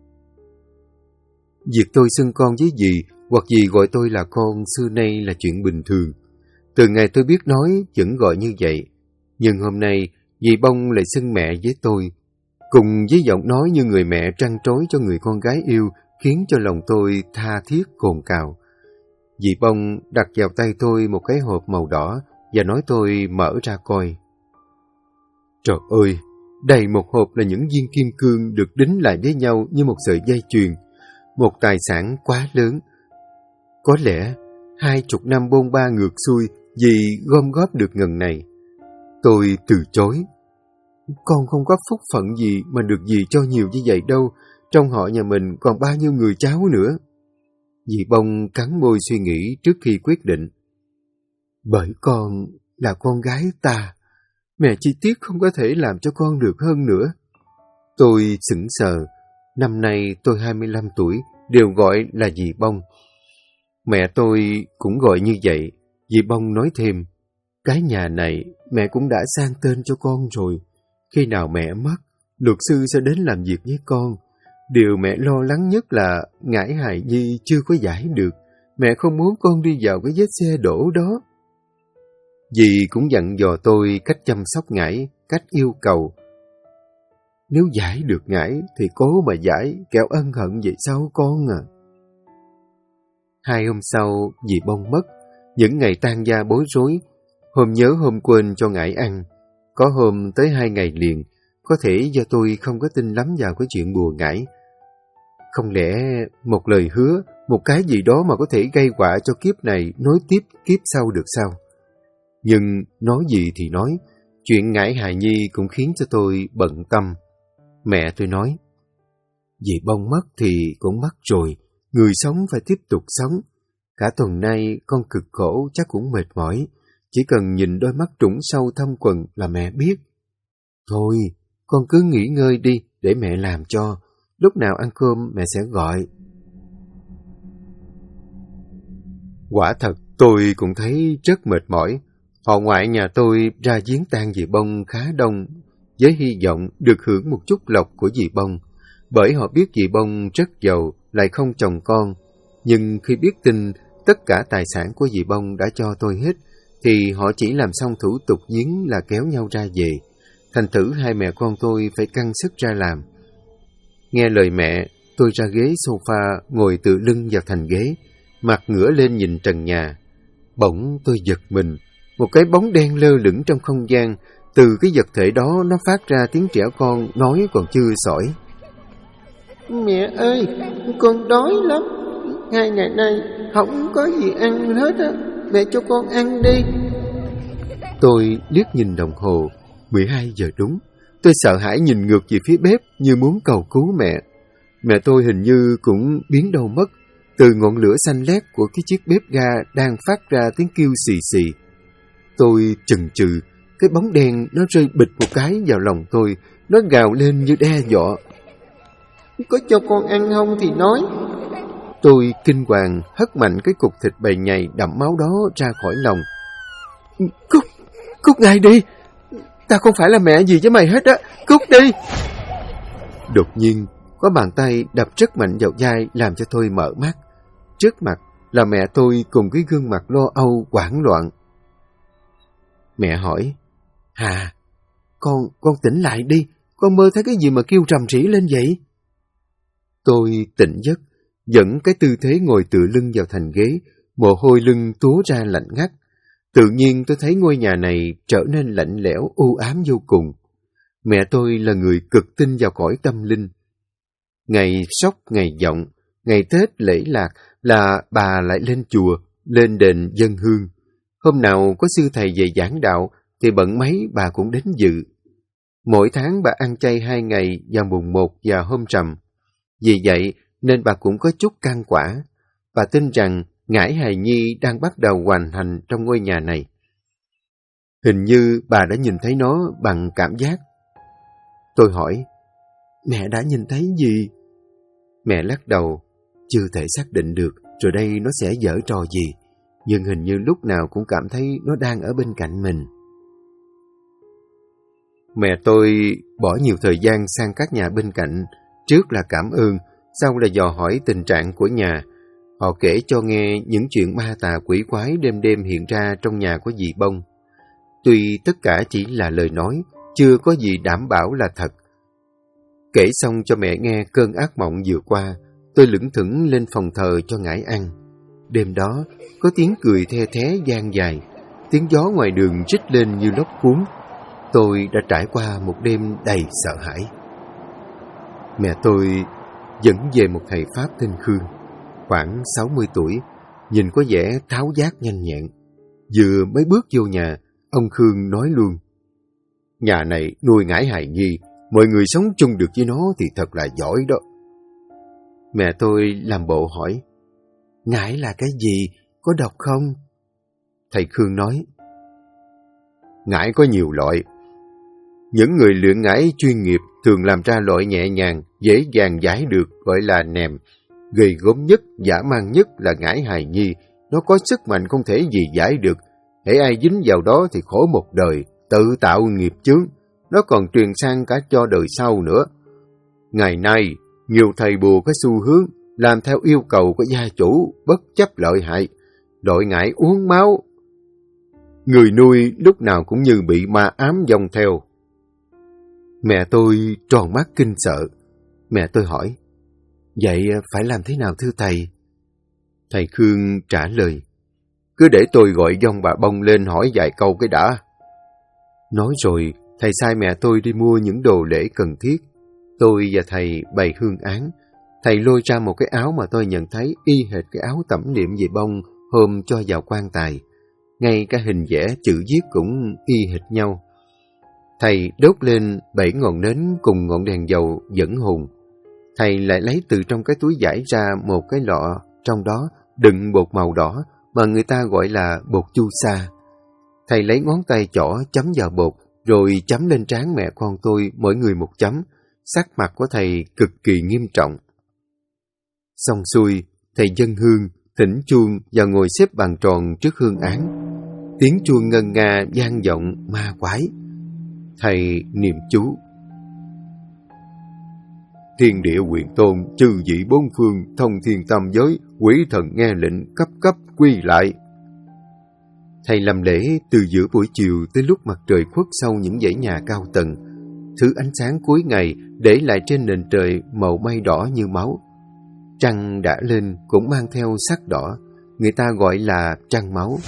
Việc tôi xưng con với dì hoặc dì gọi tôi là con xưa nay là chuyện bình thường. Từ ngày tôi biết nói vẫn gọi như vậy. Nhưng hôm nay dì Bông lại xưng mẹ với tôi, cùng với giọng nói như người mẹ trăn trối cho người con gái yêu, khiến cho lòng tôi tha thiết cồn cào. Dì Bông đặt vào tay tôi một cái hộp màu đỏ và nói tôi mở ra coi. Trời ơi, đầy một hộp là những viên kim cương được đính lại với nhau như một sợi dây chuyền. Một tài sản quá lớn. Có lẽ 20 năm bôn ba ngược xuôi dì gom góp được ngần này. Tôi từ chối. Con không có phúc phận gì mà được dì cho nhiều như vậy đâu. Trong họ nhà mình còn bao nhiêu người cháu nữa. Dì Bông cắn môi suy nghĩ trước khi quyết định. Bởi con là con gái ta, mẹ chi tiết không có thể làm cho con được hơn nữa. Tôi sững sờ. Năm nay tôi 25 tuổi, đều gọi là dì Bông. Mẹ tôi cũng gọi như vậy. Dì Bông nói thêm, cái nhà này mẹ cũng đã sang tên cho con rồi. Khi nào mẹ mất, luật sư sẽ đến làm việc với con. Điều mẹ lo lắng nhất là ngải hài nhi chưa có giải được. Mẹ không muốn con đi vào cái vết xe đổ đó. Dì cũng dặn dò tôi cách chăm sóc ngải, cách yêu cầu. Nếu giải được ngải thì cố mà giải, kẻo ân hận vậy sao con à. 2 hôm sau, dì Bông mất. Những ngày tan gia bối rối. Hôm nhớ hôm quên cho ngải ăn. Có hôm tới 2 ngày liền. Có thể do tôi không có tin lắm vào cái chuyện bùa ngải. Không lẽ một lời hứa, một cái gì đó mà có thể gây họa cho kiếp này nối tiếp kiếp sau được sao? Nhưng nói gì thì nói, chuyện ngải hài nhi cũng khiến cho tôi bận tâm. Mẹ tôi nói, dì Bông mất thì cũng mất rồi, người sống phải tiếp tục sống. Cả tuần nay con cực khổ chắc cũng mệt mỏi, chỉ cần nhìn đôi mắt trũng sâu thâm quầng là mẹ biết. Thôi, con cứ nghỉ ngơi đi để mẹ làm cho, lúc nào ăn cơm mẹ sẽ gọi. Quả thật tôi cũng thấy rất mệt mỏi. Họ ngoại nhà tôi ra viếng tang dì Bông khá đông, với hy vọng được hưởng một chút lộc của dì Bông. Bởi họ biết dì Bông rất giàu, lại không chồng con. Nhưng khi biết tin tất cả tài sản của dì Bông đã cho tôi hết, thì họ chỉ làm xong thủ tục viếng là kéo nhau ra về. Thành thử hai mẹ con tôi phải căng sức ra làm. Nghe lời mẹ, tôi ra ghế sofa ngồi tựa lưng vào thành ghế, mặt ngửa lên nhìn trần nhà. Bỗng tôi giật mình, một cái bóng đen lơ lửng trong không gian. Từ cái vật thể đó nó phát ra tiếng trẻ con nói còn chưa sỏi. Mẹ ơi, con đói lắm. 2 ngày nay không có gì ăn hết á. Mẹ cho con ăn đi. Tôi liếc nhìn đồng hồ, 12 giờ đúng. Tôi sợ hãi nhìn ngược về phía bếp như muốn cầu cứu mẹ. Mẹ tôi hình như cũng biến đâu mất. Từ ngọn lửa xanh lét của cái chiếc bếp ga đang phát ra tiếng kêu xì xì. Tôi chần chừ, cái bóng đen nó rơi bịch một cái vào lòng tôi. Nó gào lên như đe dọa. Có cho con ăn không thì nói. Tôi kinh hoàng hất mạnh cái cục thịt bầy nhầy đậm máu đó ra khỏi lòng. Cút ngay đi. Ta không phải là mẹ gì với mày hết á. Cút đi. Đột nhiên có bàn tay đập rất mạnh vào vai làm cho tôi mở mắt. Trước mặt là mẹ tôi cùng cái gương mặt lo âu hoảng loạn. Mẹ hỏi, Hà, con tỉnh lại đi. Con mơ thấy cái gì mà kêu rầm rĩ lên vậy? Tôi tỉnh giấc, dẫn cái tư thế ngồi tựa lưng vào thành ghế, mồ hôi lưng túa ra lạnh ngắt. Tự nhiên tôi thấy ngôi nhà này trở nên lạnh lẽo, u ám vô cùng. Mẹ tôi là người cực tin vào cõi tâm linh. Ngày sốc, ngày vọng, ngày Tết lễ lạc là bà lại lên chùa, lên đền dâng hương. Hôm nào có sư thầy về giảng đạo thì bận mấy bà cũng đến dự. Mỗi tháng bà ăn chay 2 ngày vào mùng 1 và hôm rằm. Vì vậy nên bà cũng có chút can quả. Bà tin rằng ngải hài nhi đang bắt đầu hoành hành trong ngôi nhà này. Hình như bà đã nhìn thấy nó bằng cảm giác. Tôi hỏi, mẹ đã nhìn thấy gì? Mẹ lắc đầu, chưa thể xác định được rồi đây nó sẽ giở trò gì, nhưng hình như lúc nào cũng cảm thấy nó đang ở bên cạnh mình. Mẹ tôi bỏ nhiều thời gian sang các nhà bên cạnh, trước là cảm ơn, sau là dò hỏi tình trạng của nhà. Họ kể cho nghe những chuyện ma tà quỷ quái đêm đêm hiện ra trong nhà của dì Bông. Tuy tất cả chỉ là lời nói, chưa có gì đảm bảo là thật. Kể xong cho mẹ nghe cơn ác mộng vừa qua, tôi lững thững lên phòng thờ cho ngải ăn. Đêm đó, có tiếng cười the thé vang dài, tiếng gió ngoài đường rít lên như lốc cuốn. Tôi đã trải qua một đêm đầy sợ hãi. Mẹ tôi dẫn về một thầy Pháp tên Khương, khoảng 60 tuổi, nhìn có vẻ tháo vát nhanh nhẹn. Vừa mới bước vô nhà, ông Khương nói luôn, nhà này nuôi ngải hài nhi, mọi người sống chung được với nó thì thật là giỏi đó. Mẹ tôi làm bộ hỏi, ngải là cái gì, có độc không? Thầy Khương nói, ngải có nhiều loại. Những người luyện ngải chuyên nghiệp thường làm ra loại nhẹ nhàng, dễ dàng giải được gọi là nèm. Ghê gớm nhất, dã man nhất là ngải hài nhi. Nó có sức mạnh không thể gì giải được. Hễ ai dính vào đó thì khổ một đời, tự tạo nghiệp chướng. Nó còn truyền sang cả cho đời sau nữa. Ngày nay, nhiều thầy bùa có xu hướng làm theo yêu cầu của gia chủ, bất chấp lợi hại. Đội ngải uống máu. Người nuôi lúc nào cũng như bị ma ám dòng theo. Mẹ tôi tròn mắt kinh sợ. Mẹ tôi hỏi, vậy phải làm thế nào thưa thầy? Thầy Khương trả lời, cứ để tôi gọi dòng bà Bông lên hỏi vài câu cái đã. Nói rồi, thầy sai mẹ tôi đi mua những đồ lễ cần thiết. Tôi và thầy bày hương án. Thầy lôi ra một cái áo mà tôi nhận thấy y hệt cái áo tẩm niệm về Bông hôm cho vào quan tài. Ngay cả hình vẽ chữ viết cũng y hệt nhau. Thầy đốt lên 7 ngọn nến cùng ngọn đèn dầu dẫn hồn. Thầy lại lấy từ trong cái túi vải ra một cái lọ, trong đó đựng bột màu đỏ mà người ta gọi là bột chu sa. Thầy lấy ngón tay trỏ chấm vào bột, rồi chấm lên trán mẹ con tôi mỗi người một chấm. Sắc mặt của thầy cực kỳ nghiêm trọng. Xong xuôi, thầy dâng hương, thỉnh chuông và ngồi xếp bàn tròn trước hương án. Tiếng chuông ngân nga vang vọng ma quái. Thầy niệm chú. Thiên địa quyền tôn, chư vị bốn phương, thông thiên tam giới, quỷ thần nghe lệnh, cấp cấp quy lại. Thầy làm lễ từ giữa buổi chiều tới lúc mặt trời khuất sau những dãy nhà cao tầng. Thứ ánh sáng cuối ngày để lại trên nền trời màu mây đỏ như máu. Trăng đã lên cũng mang theo sắc đỏ, người ta gọi là trăng máu.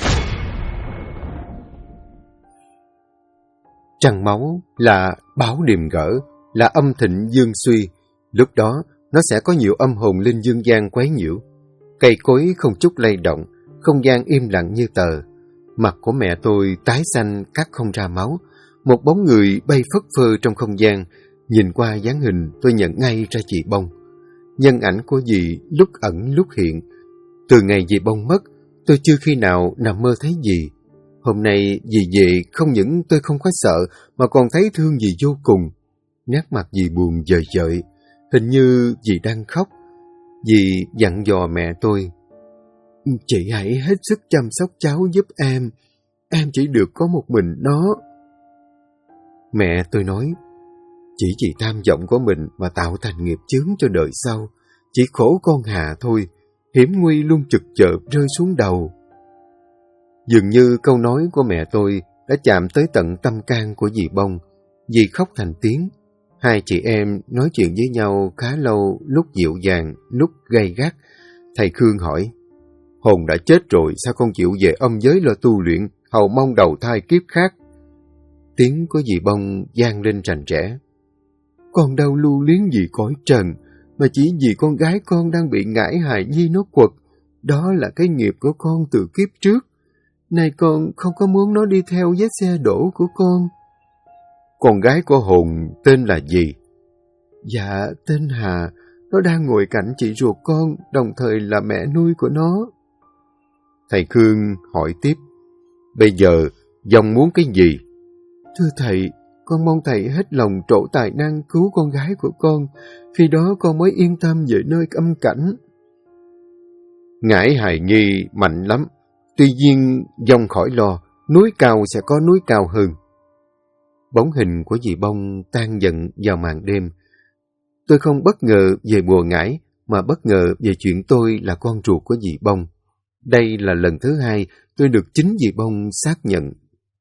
Trăng máu là báo điềm gỡ, là âm thịnh dương suy. Lúc đó, nó sẽ có nhiều âm hồn linh dương gian quấy nhiễu. Cây cối không chút lay động, không gian im lặng như tờ. Mặt của mẹ tôi tái xanh cắt không ra máu. Một bóng người bay phất phơ trong không gian. Nhìn qua dáng hình tôi nhận ngay ra chị Bông. Nhân ảnh của dì lúc ẩn lúc hiện. Từ ngày dì Bông mất, tôi chưa khi nào nằm mơ thấy dì. Hôm nay dì về không những tôi không có sợ mà còn thấy thương dì vô cùng. Nét mặt dì buồn dời dợi, hình như dì đang khóc. Dì dặn dò mẹ tôi, chị hãy hết sức chăm sóc cháu giúp em chỉ được có một mình nó. Mẹ tôi nói, chỉ vì tham vọng của mình mà tạo thành nghiệp chướng cho đời sau, chỉ khổ con Hà thôi, hiểm nguy luôn trực chợt rơi xuống đầu. Dường như câu nói của mẹ tôi đã chạm tới tận tâm can của dì Bông. Dì khóc thành tiếng. Hai chị em nói chuyện với nhau khá lâu, lúc dịu dàng, lúc gay gắt. Thầy Khương hỏi, hồn đã chết rồi, sao không chịu về âm giới lo tu luyện, hầu mong đầu thai kiếp khác? Tiếng của dì Bông vang lên rành rẽ. Con đâu lưu luyến gì cõi trần, mà chỉ vì con gái con đang bị ngải hài nhi nó quật. Đó là cái nghiệp của con từ kiếp trước. Nay con không có muốn nó đi theo vết xe đổ của con. Con gái của hồn tên là gì? Dạ, tên Hà. Nó đang ngồi cạnh chị ruột con, đồng thời là mẹ nuôi của nó. Thầy Khương hỏi tiếp, bây giờ dòng muốn cái gì? Thưa thầy, con mong thầy hết lòng trổ tài năng cứu con gái của con, khi đó con mới yên tâm về nơi âm cảnh. Ngải hài nhi mạnh lắm, tuy nhiên dòng khỏi lo, núi cao sẽ có núi cao hơn. Bóng hình của dì Bông tan dần vào màn đêm. Tôi không bất ngờ về bùa ngải, mà bất ngờ về chuyện tôi là con ruột của dì Bông. Đây là lần thứ hai tôi được chính dì Bông xác nhận.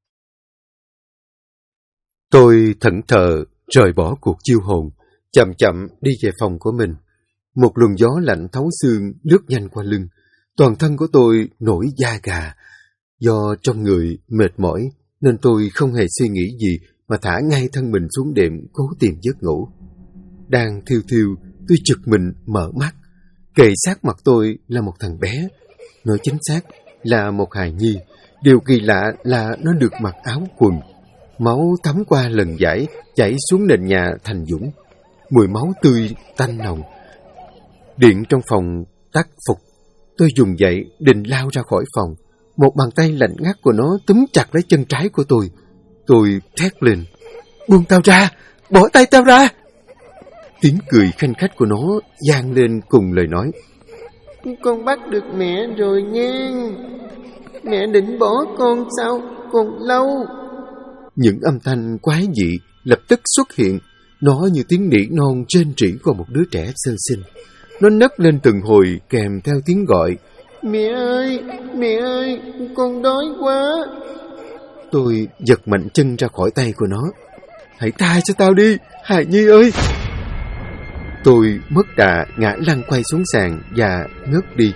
Tôi thẫn thờ rời bỏ cuộc chiêu hồn, chậm chậm đi về phòng của mình. Một luồng gió lạnh thấu xương lướt nhanh qua lưng. Toàn thân của tôi nổi da gà. Do trong người mệt mỏi nên tôi không hề suy nghĩ gì mà thả ngay thân mình xuống đệm cố tìm giấc ngủ. Đang thiêu thiêu, tôi giật mình mở mắt. Kề sát mặt tôi là một thằng bé. Nói chính xác là một hài nhi. Điều kỳ lạ là nó được mặc áo quần. Máu thấm qua lần dải, chảy xuống nền nhà thành dũng. Mùi máu tươi, tanh nồng. Điện trong phòng tắt phục. Tôi dùng dậy, định lao ra khỏi phòng. Một bàn tay lạnh ngắt của nó túm chặt lấy chân trái của tôi. Tôi thét lên, buông tao ra, bỏ tay tao ra. Tiếng cười khanh khách của nó vang lên cùng lời nói, con bắt được mẹ rồi nha. Mẹ định bỏ con sao, còn lâu. Những âm thanh quái dị lập tức xuất hiện. Nó như tiếng nỉ non rên rỉ của một đứa trẻ sơ sinh. Nó nấc lên từng hồi kèm theo tiếng gọi, mẹ ơi, con đói quá. Tôi giật mạnh chân ra khỏi tay của nó. Hãy tha cho tao đi, hài nhi ơi. Tôi mất đà ngã lăn quay xuống sàn và ngất đi.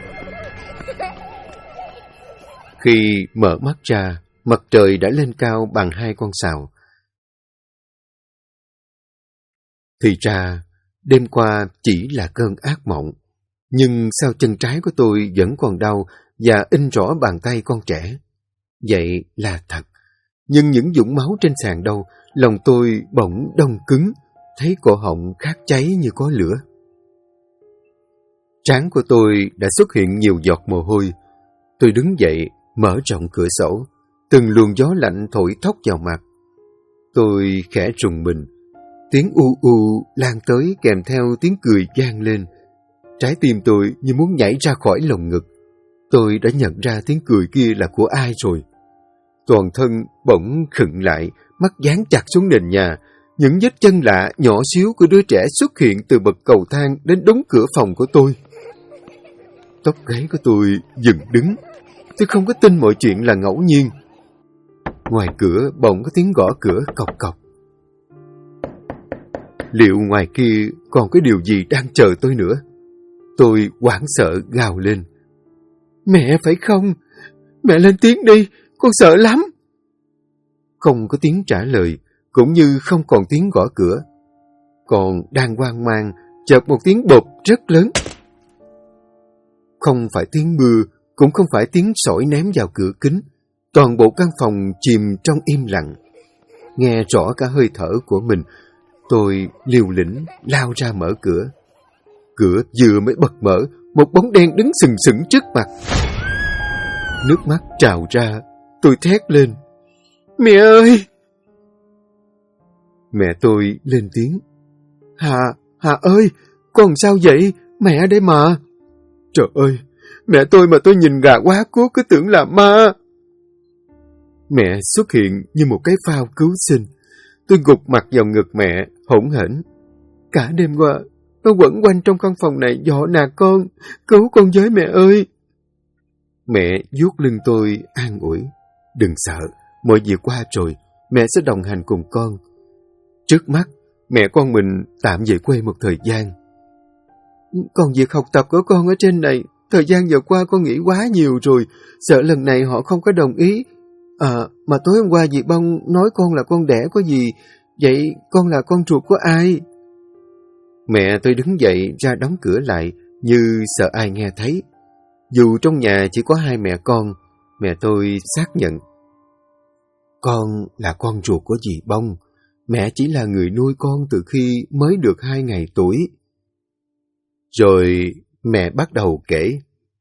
Khi mở mắt ra, mặt trời đã lên cao bằng 2 con sào. Thì ra, đêm qua chỉ là cơn ác mộng. Nhưng sao chân trái của tôi vẫn còn đau và in rõ bàn tay con trẻ. Vậy là thật. Nhưng những vũng máu trên sàn đâu, lòng tôi bỗng đông cứng, thấy cổ họng khát cháy như có lửa. Trán của tôi đã xuất hiện nhiều giọt mồ hôi. Tôi đứng dậy, mở rộng cửa sổ. Từng luồng gió lạnh thổi thốc vào mặt. Tôi khẽ rùng mình. Tiếng u u lan tới kèm theo tiếng cười vang lên. Trái tim tôi như muốn nhảy ra khỏi lồng ngực. Tôi đã nhận ra tiếng cười kia là của ai rồi. Toàn thân bỗng khựng lại, mắt dán chặt xuống nền nhà. Những vết chân lạ nhỏ xíu của đứa trẻ xuất hiện từ bậc cầu thang đến đóng cửa phòng của tôi. Tóc gáy của tôi dừng đứng. Tôi không có tin mọi chuyện là ngẫu nhiên. Ngoài cửa bỗng có tiếng gõ cửa cộc cộc. Liệu ngoài kia còn có điều gì đang chờ tôi nữa? Tôi hoảng sợ gào lên. Mẹ phải không? Mẹ lên tiếng đi, con sợ lắm. Không có tiếng trả lời, cũng như không còn tiếng gõ cửa. Còn đang hoang mang, chợt một tiếng bộp rất lớn. Không phải tiếng mưa, cũng không phải tiếng sỏi ném vào cửa kính. Toàn bộ căn phòng chìm trong im lặng. Nghe rõ cả hơi thở của mình, tôi liều lĩnh lao ra mở cửa. Cửa vừa mới bật mở, một bóng đen đứng sừng sững trước mặt. Nước mắt trào ra, tôi thét lên. Mẹ ơi! Mẹ tôi lên tiếng. Hà ơi, con sao vậy? Mẹ đây mà. Trời ơi, mẹ tôi mà tôi nhìn gà quá cố cứ tưởng là ma. Mẹ xuất hiện như một cái phao cứu sinh. Tôi gục mặt vào ngực mẹ, hỗn hển. Cả đêm qua, nó quẩn quanh trong căn phòng này dọ nạt con. Cứu con với mẹ ơi! Mẹ vuốt lưng tôi an ủi. Đừng sợ, mọi việc qua rồi, mẹ sẽ đồng hành cùng con. Trước mắt, mẹ con mình tạm về quê một thời gian. Còn việc học tập của con ở trên này, thời gian vừa qua con nghĩ quá nhiều rồi, sợ lần này họ không có đồng ý. Mà tối hôm qua dì Bông nói con là con đẻ của dì, vậy con là con ruột của ai? Mẹ tôi đứng dậy ra đóng cửa lại, như sợ ai nghe thấy. Dù trong nhà chỉ có hai mẹ con, mẹ tôi xác nhận. Con là con ruột của dì Bông, mẹ chỉ là người nuôi con từ khi mới được 2 ngày tuổi. Rồi mẹ bắt đầu kể.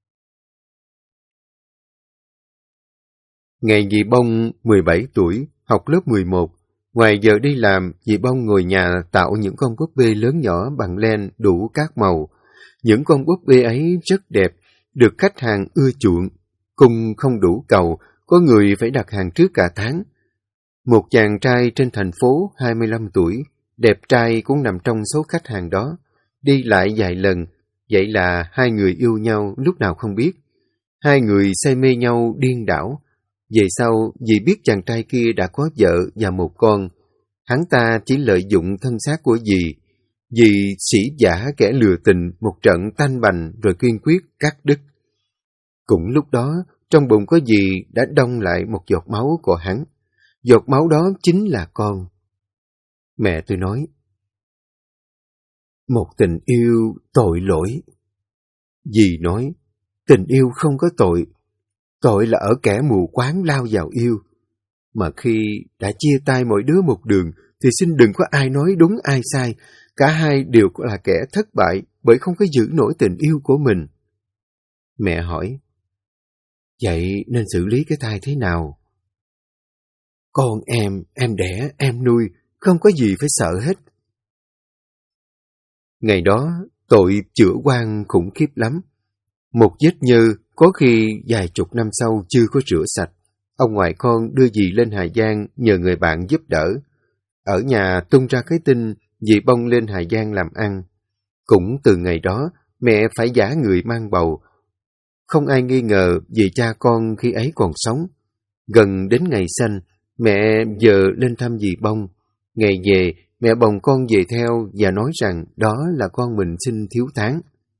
Ngày dì Bông 17 tuổi, học lớp 11. Ngoài giờ đi làm, dì Bông ngồi nhà tạo những con búp bê lớn nhỏ bằng len đủ các màu. Những con búp bê ấy rất đẹp, được khách hàng ưa chuộng. Cung không đủ cầu, có người phải đặt hàng trước cả tháng. Một chàng trai trên thành phố 25 tuổi, đẹp trai cũng nằm trong số khách hàng đó. Đi lại vài lần, vậy là hai người yêu nhau lúc nào không biết. Hai người say mê nhau điên đảo. Về sau, vì biết chàng trai kia đã có vợ và một con, hắn ta chỉ lợi dụng thân xác của dì. Dì sĩ giả kẻ lừa tình một trận tanh bành rồi kiên quyết cắt đứt. Cũng lúc đó, trong bụng có dì đã đông lại một giọt máu của hắn. Giọt máu đó chính là con. Mẹ tôi nói, một tình yêu tội lỗi. Dì nói, tình yêu không có tội. Tội là ở kẻ mù quáng lao vào yêu. Mà khi đã chia tay mỗi đứa một đường, thì xin đừng có ai nói đúng ai sai. Cả hai đều là kẻ thất bại bởi không có giữ nổi tình yêu của mình. Mẹ hỏi, vậy nên xử lý cái thai thế nào? Con em đẻ, em nuôi, không có gì phải sợ hết. Ngày đó, tội chữa oan khủng khiếp lắm. Một vết nhơ, có khi vài chục năm sau chưa có rửa sạch. Ông ngoại con đưa dì lên Hà Giang nhờ người bạn giúp đỡ. Ở nhà tung ra cái tin dì Bông lên Hà Giang làm ăn. Cũng từ ngày đó, mẹ phải giả người mang bầu. Không ai nghi ngờ vì cha con khi ấy còn sống. Gần đến ngày sanh, mẹ giờ lên thăm dì Bông. Ngày về, mẹ bồng con về theo và nói rằng đó là con mình sinh thiếu tháng.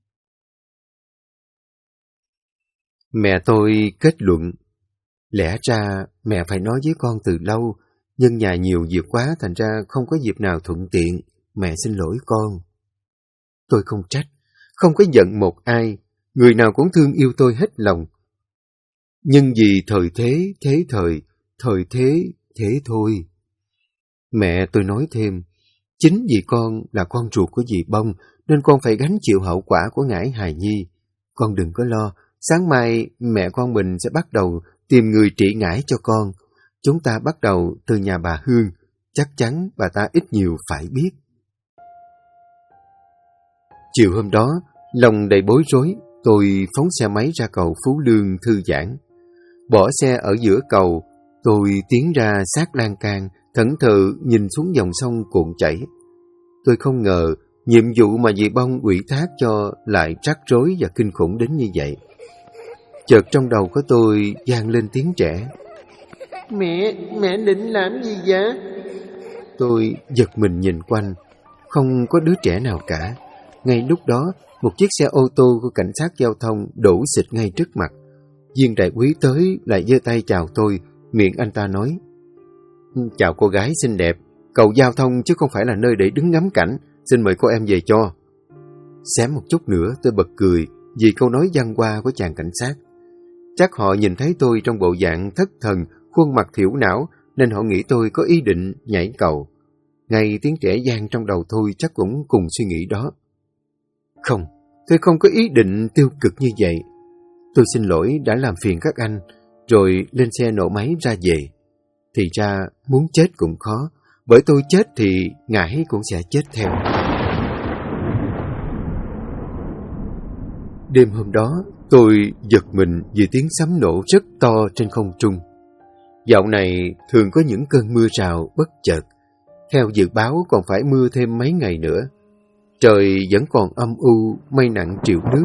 Mẹ tôi kết luận, lẽ ra mẹ phải nói với con từ lâu, nhưng nhà nhiều việc quá thành ra không có dịp nào thuận tiện, mẹ xin lỗi con. Tôi không trách, không có giận một ai, người nào cũng thương yêu tôi hết lòng. Nhưng vì thời thế, thế thời thế, thế thôi. Mẹ tôi nói thêm, chính vì con là con ruột của dì Bông nên con phải gánh chịu hậu quả của ngải hài nhi. Con đừng có lo, sáng mai mẹ con mình sẽ bắt đầu tìm người trị ngải cho con. Chúng ta bắt đầu từ nhà bà Hương, chắc chắn bà ta ít nhiều phải biết. Chiều hôm đó, lòng đầy bối rối, tôi phóng xe máy ra cầu Phú Lương thư giãn. Bỏ xe ở giữa cầu, tôi tiến ra sát lan can, thẫn thờ nhìn xuống dòng sông cuộn chảy. Tôi không ngờ nhiệm vụ mà dì Bông ủy thác cho lại rắc rối và kinh khủng đến như vậy. Chợt trong đầu của tôi vang lên tiếng trẻ. Mẹ định làm gì vậy? Tôi giật mình nhìn quanh, không có đứa trẻ nào cả. Ngay lúc đó, một chiếc xe ô tô của cảnh sát giao thông đổ xịt ngay trước mặt. Viên đại úy tới lại giơ tay chào tôi, miệng anh ta nói, chào cô gái xinh đẹp, cầu giao thông chứ không phải là nơi để đứng ngắm cảnh, xin mời cô em về cho. Xém một chút nữa tôi bật cười vì câu nói giăng qua của chàng cảnh sát. Chắc họ nhìn thấy tôi trong bộ dạng thất thần, khuôn mặt thiểu não, nên họ nghĩ tôi có ý định nhảy cầu. Ngay tiếng trẻ vang trong đầu tôi chắc cũng cùng suy nghĩ đó. Không, tôi không có ý định tiêu cực như vậy. Tôi xin lỗi đã làm phiền các anh, rồi lên xe nổ máy ra về. Thì ra muốn chết cũng khó, bởi tôi chết thì ngải cũng sẽ chết theo. Đêm hôm đó, tôi giật mình vì tiếng sấm nổ rất to trên không trung. Dạo này thường có những cơn mưa rào bất chợt. Theo dự báo còn phải mưa thêm mấy ngày nữa. Trời vẫn còn âm u, mây nặng triệu nước.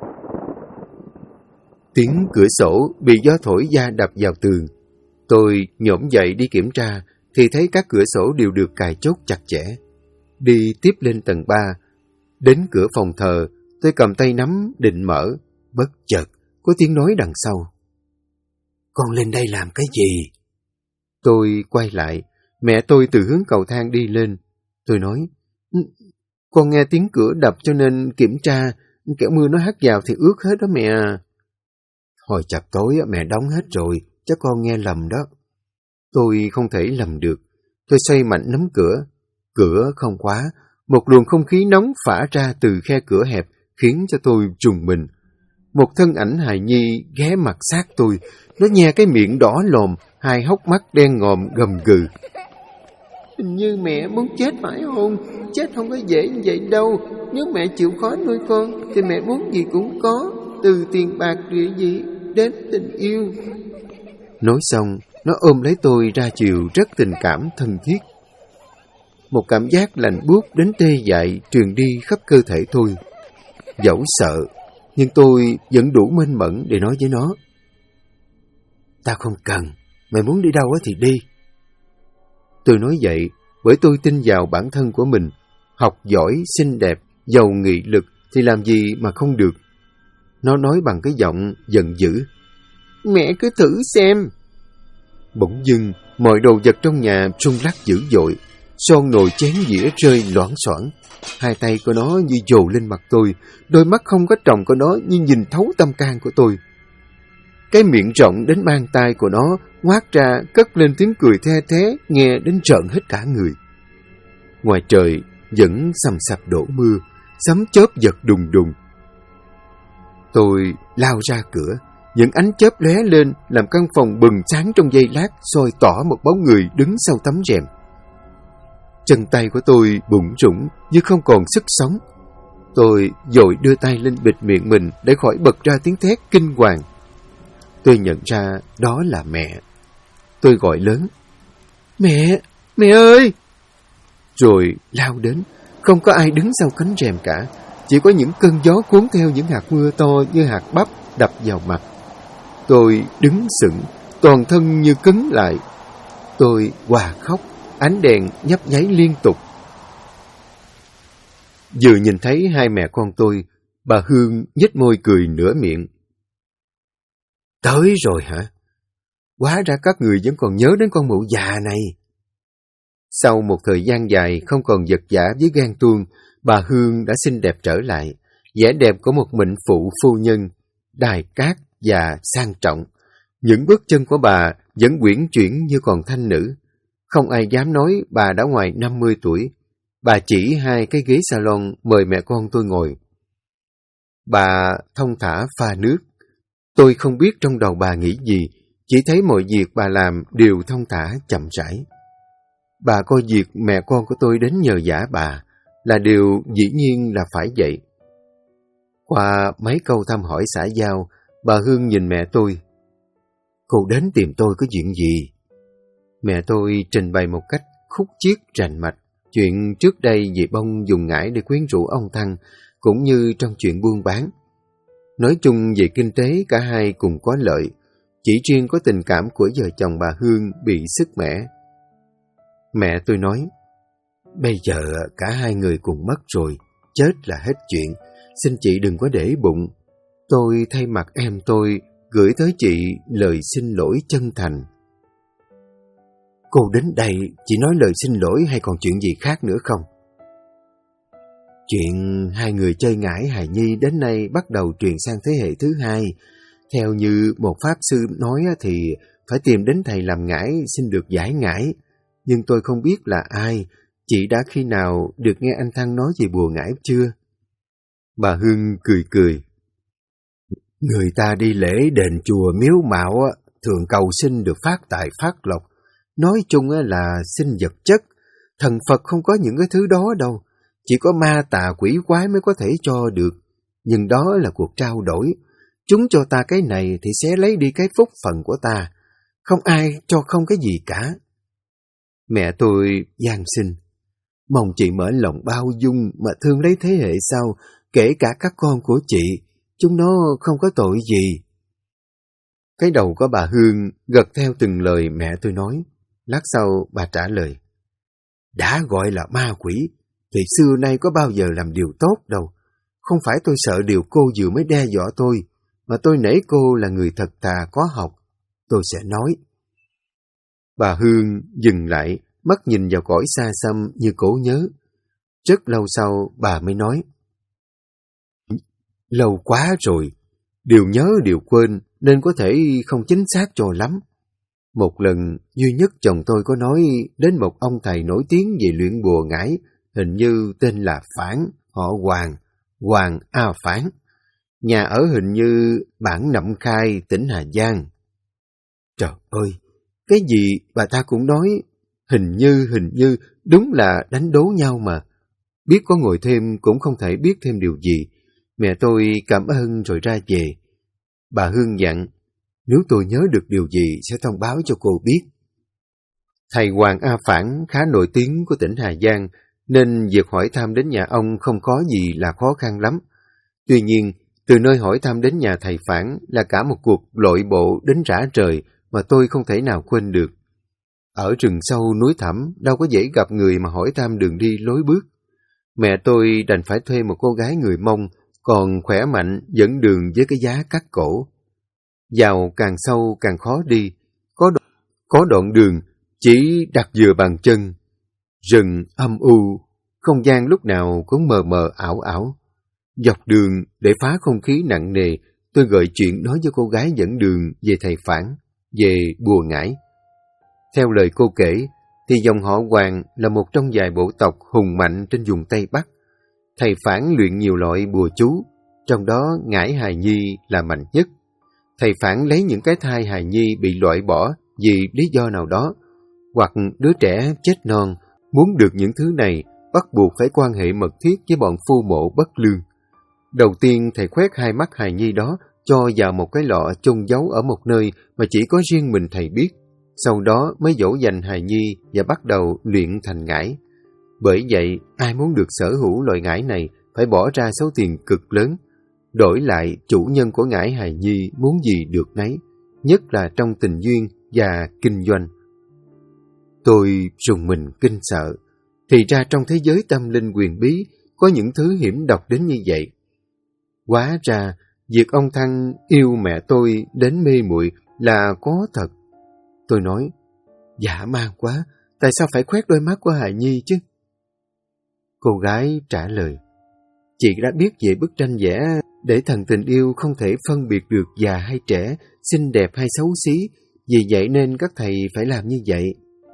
Tiếng cửa sổ bị gió thổi da đập vào tường. Tôi nhổm dậy đi kiểm tra thì thấy các cửa sổ đều được cài chốt chặt chẽ. đi tiếp lên tầng 3. Đến cửa phòng thờ, tôi cầm tay nắm định mở, bất chợt có tiếng nói đằng sau. Con lên đây làm cái gì? Tôi quay lại, mẹ tôi từ hướng cầu thang đi lên. Tôi nói, con nghe tiếng cửa đập cho nên kiểm tra, kẻo mưa nó hắt vào thì ướt hết đó mẹ. Hồi chập tối mẹ đóng hết rồi, chắc con nghe lầm đó. Tôi không thể lầm được. Tôi xoay mạnh nắm cửa. Cửa không khóa, một luồng không khí nóng phả ra từ khe cửa hẹp khiến cho tôi rùng mình. Một thân ảnh hài nhi ghé mặt sát tôi, nó nhe cái miệng đỏ lòm, hai hốc mắt đen ngòm gầm gừ. Hình như mẹ muốn chết phải không? Chết không có dễ như vậy đâu. Nếu mẹ chịu khó nuôi con thì mẹ muốn gì cũng có, từ tiền bạc địa vị đến tình yêu. Nói xong, nó ôm lấy tôi ra chiều rất tình cảm thân thiết. Một cảm giác lạnh buốt đến tê dại truyền đi khắp cơ thể tôi. Dẫu sợ, nhưng tôi vẫn đủ minh mẫn để nói với nó. Tao không cần, mày muốn đi đâu thì đi. Tôi nói vậy bởi tôi tin vào bản thân của mình. Học giỏi, xinh đẹp, giàu nghị lực thì làm gì mà không được. Nó nói bằng cái giọng giận dữ. Mẹ cứ thử xem. Bỗng dưng, mọi đồ vật trong nhà rung lắc dữ dội. Son nồi chén dĩa rơi loảng xoảng. Hai tay của nó như dồ lên mặt tôi. Đôi mắt không có tròng của nó như nhìn thấu tâm can của tôi. Cái miệng rộng đến mang tai của nó ngoác ra cất lên tiếng cười the thé, nghe đến trợn hết cả người. Ngoài trời vẫn sầm sập đổ mưa, sấm chớp giật đùng đùng. Tôi lao ra cửa, những ánh chớp lóe lên làm căn phòng bừng sáng trong giây lát, soi tỏ một bóng người đứng sau tấm rèm. Chân tay của tôi bủn rủn như không còn sức sống. Tôi vội đưa tay lên bịt miệng mình để khỏi bật ra tiếng thét kinh hoàng. Tôi nhận ra đó là mẹ. Tôi gọi lớn. Mẹ! Mẹ ơi! Rồi lao đến. Không có ai đứng sau cánh rèm cả. Chỉ có những cơn gió cuốn theo những hạt mưa to như hạt bắp đập vào mặt. Tôi đứng sững, toàn thân như cứng lại. Tôi òa khóc, ánh đèn nhấp nháy liên tục. Vừa nhìn thấy hai mẹ con tôi, bà Hương nhếch môi cười nửa miệng. Tới rồi hả? Hóa ra các người vẫn còn nhớ đến con mụ già này. Sau một thời gian dài không còn vật vã với ghen tuông, bà Hương đã xinh đẹp trở lại, vẻ đẹp của một mệnh phụ phu nhân, đài cát và sang trọng. Những bước chân của bà vẫn uyển chuyển như còn thanh nữ. Không ai dám nói bà đã ngoài 50 tuổi. Bà chỉ hai cái ghế salon mời mẹ con tôi ngồi. Bà thong thả pha nước. Tôi không biết trong đầu bà nghĩ gì, chỉ thấy mọi việc bà làm đều thong thả chậm rãi. Bà coi việc mẹ con của tôi đến nhờ vả bà là điều dĩ nhiên là phải vậy. Qua mấy câu thăm hỏi xã giao, bà Hương nhìn mẹ tôi. Cô đến tìm tôi có chuyện gì? Mẹ tôi trình bày một cách khúc chiết rành mạch chuyện trước đây dì Bông dùng ngải để quyến rũ ông Thăng, cũng như trong chuyện buôn bán. Nói chung về kinh tế cả hai cùng có lợi, chỉ riêng có tình cảm của vợ chồng bà Hương bị sứt mẻ. Mẹ tôi nói, bây giờ cả hai người cùng mất rồi, chết là hết chuyện, xin chị đừng có để bụng. Tôi thay mặt em tôi gửi tới chị lời xin lỗi chân thành. Cô đến đây chỉ nói lời xin lỗi hay còn chuyện gì khác nữa không? Chuyện hai người chơi ngải hài nhi đến nay bắt đầu truyền sang thế hệ thứ hai. Theo như một pháp sư nói thì phải tìm đến thầy làm ngải xin được giải ngải. Nhưng tôi không biết là ai. Chị đã khi nào được nghe anh Thăng nói về bùa ngải chưa? Bà Hương cười cười. Người ta đi lễ đền chùa miếu mạo thường cầu xin được phát tài phát lộc. Nói chung là xin vật chất. Thần Phật không có những cái thứ đó đâu. Chỉ có ma tà quỷ quái mới có thể cho được. Nhưng đó là cuộc trao đổi. Chúng cho ta cái này thì sẽ lấy đi cái phúc phận của ta. Không ai cho không cái gì cả. Mẹ tôi van xin. Mong chị mở lòng bao dung mà thương lấy thế hệ sau, kể cả các con của chị. Chúng nó không có tội gì. Cái đầu của bà Hương gật theo từng lời mẹ tôi nói. Lát sau bà trả lời. Đã gọi là ma quỷ Thì xưa nay có bao giờ làm điều tốt đâu. Không phải tôi sợ điều cô vừa mới đe dọa tôi, mà tôi nể cô là người thật thà có học. Tôi sẽ nói. Bà Hương dừng lại, mắt nhìn vào cõi xa xăm như cố nhớ. Rất lâu sau bà mới nói. Lâu quá rồi, điều nhớ điều quên nên có thể không chính xác cho lắm. Một lần duy nhất chồng tôi có nói đến một ông thầy nổi tiếng về luyện bùa ngải, hình như tên là Phản, họ Hoàng A Phản. Nhà ở hình như bản Nậm Khai, tỉnh Hà Giang. Trời ơi, cái gì bà ta cũng nói, hình như, đúng là đánh đố nhau mà. Biết có ngồi thêm cũng không thể biết thêm điều gì. Mẹ tôi cảm ơn rồi ra về. Bà Hương dặn, nếu tôi nhớ được điều gì sẽ thông báo cho cô biết. Thầy Hoàng A Phản khá nổi tiếng của tỉnh Hà Giang, nên việc hỏi thăm đến nhà ông không có gì là khó khăn lắm. Tuy nhiên, từ nơi hỏi thăm đến nhà thầy Phản là cả một cuộc lội bộ đến rã trời mà tôi không thể nào quên được. Ở rừng sâu núi thẳm đâu có dễ gặp người mà hỏi thăm đường đi lối bước. Mẹ tôi đành phải thuê một cô gái người Mông, còn khỏe mạnh dẫn đường với cái giá cắt cổ. Vào càng sâu càng khó đi, có đoạn đường chỉ đặt vừa bàn chân. Rừng âm u, không gian lúc nào cũng mờ mờ ảo ảo. Dọc đường để phá không khí nặng nề, tôi gợi chuyện nói với cô gái dẫn đường về thầy Phản, về bùa ngải. Theo lời cô kể, thì dòng họ Hoàng là một trong vài bộ tộc hùng mạnh trên vùng Tây Bắc. Thầy Phản luyện nhiều loại bùa chú, trong đó ngải hài nhi là mạnh nhất. Thầy Phản lấy những cái thai hài nhi bị loại bỏ vì lý do nào đó, hoặc đứa trẻ chết non, muốn được những thứ này bắt buộc phải quan hệ mật thiết với bọn phu mộ bất lương. Đầu tiên thầy khoét hai mắt hài nhi đó cho vào một cái lọ chôn giấu ở một nơi mà chỉ có riêng mình thầy biết. Sau đó mới dỗ dành hài nhi và bắt đầu luyện thành ngải. Bởi vậy, ai muốn được sở hữu loại ngải này phải bỏ ra số tiền cực lớn. Đổi lại, chủ nhân của ngải hài nhi muốn gì được nấy, nhất là trong tình duyên và kinh doanh. Tôi rùng mình kinh sợ. Thì ra trong thế giới tâm linh huyền bí có những thứ hiểm độc đến như vậy. Hóa ra, việc ông Thăng yêu mẹ tôi đến mê muội là có thật. Tôi nói, dã man quá, tại sao phải khoét đôi mắt của hài nhi chứ? Cô gái trả lời, chị đã biết về bức tranh vẽ để thần tình yêu không thể phân biệt được già hay trẻ, xinh đẹp hay xấu xí, vì vậy nên các thầy phải làm như vậy.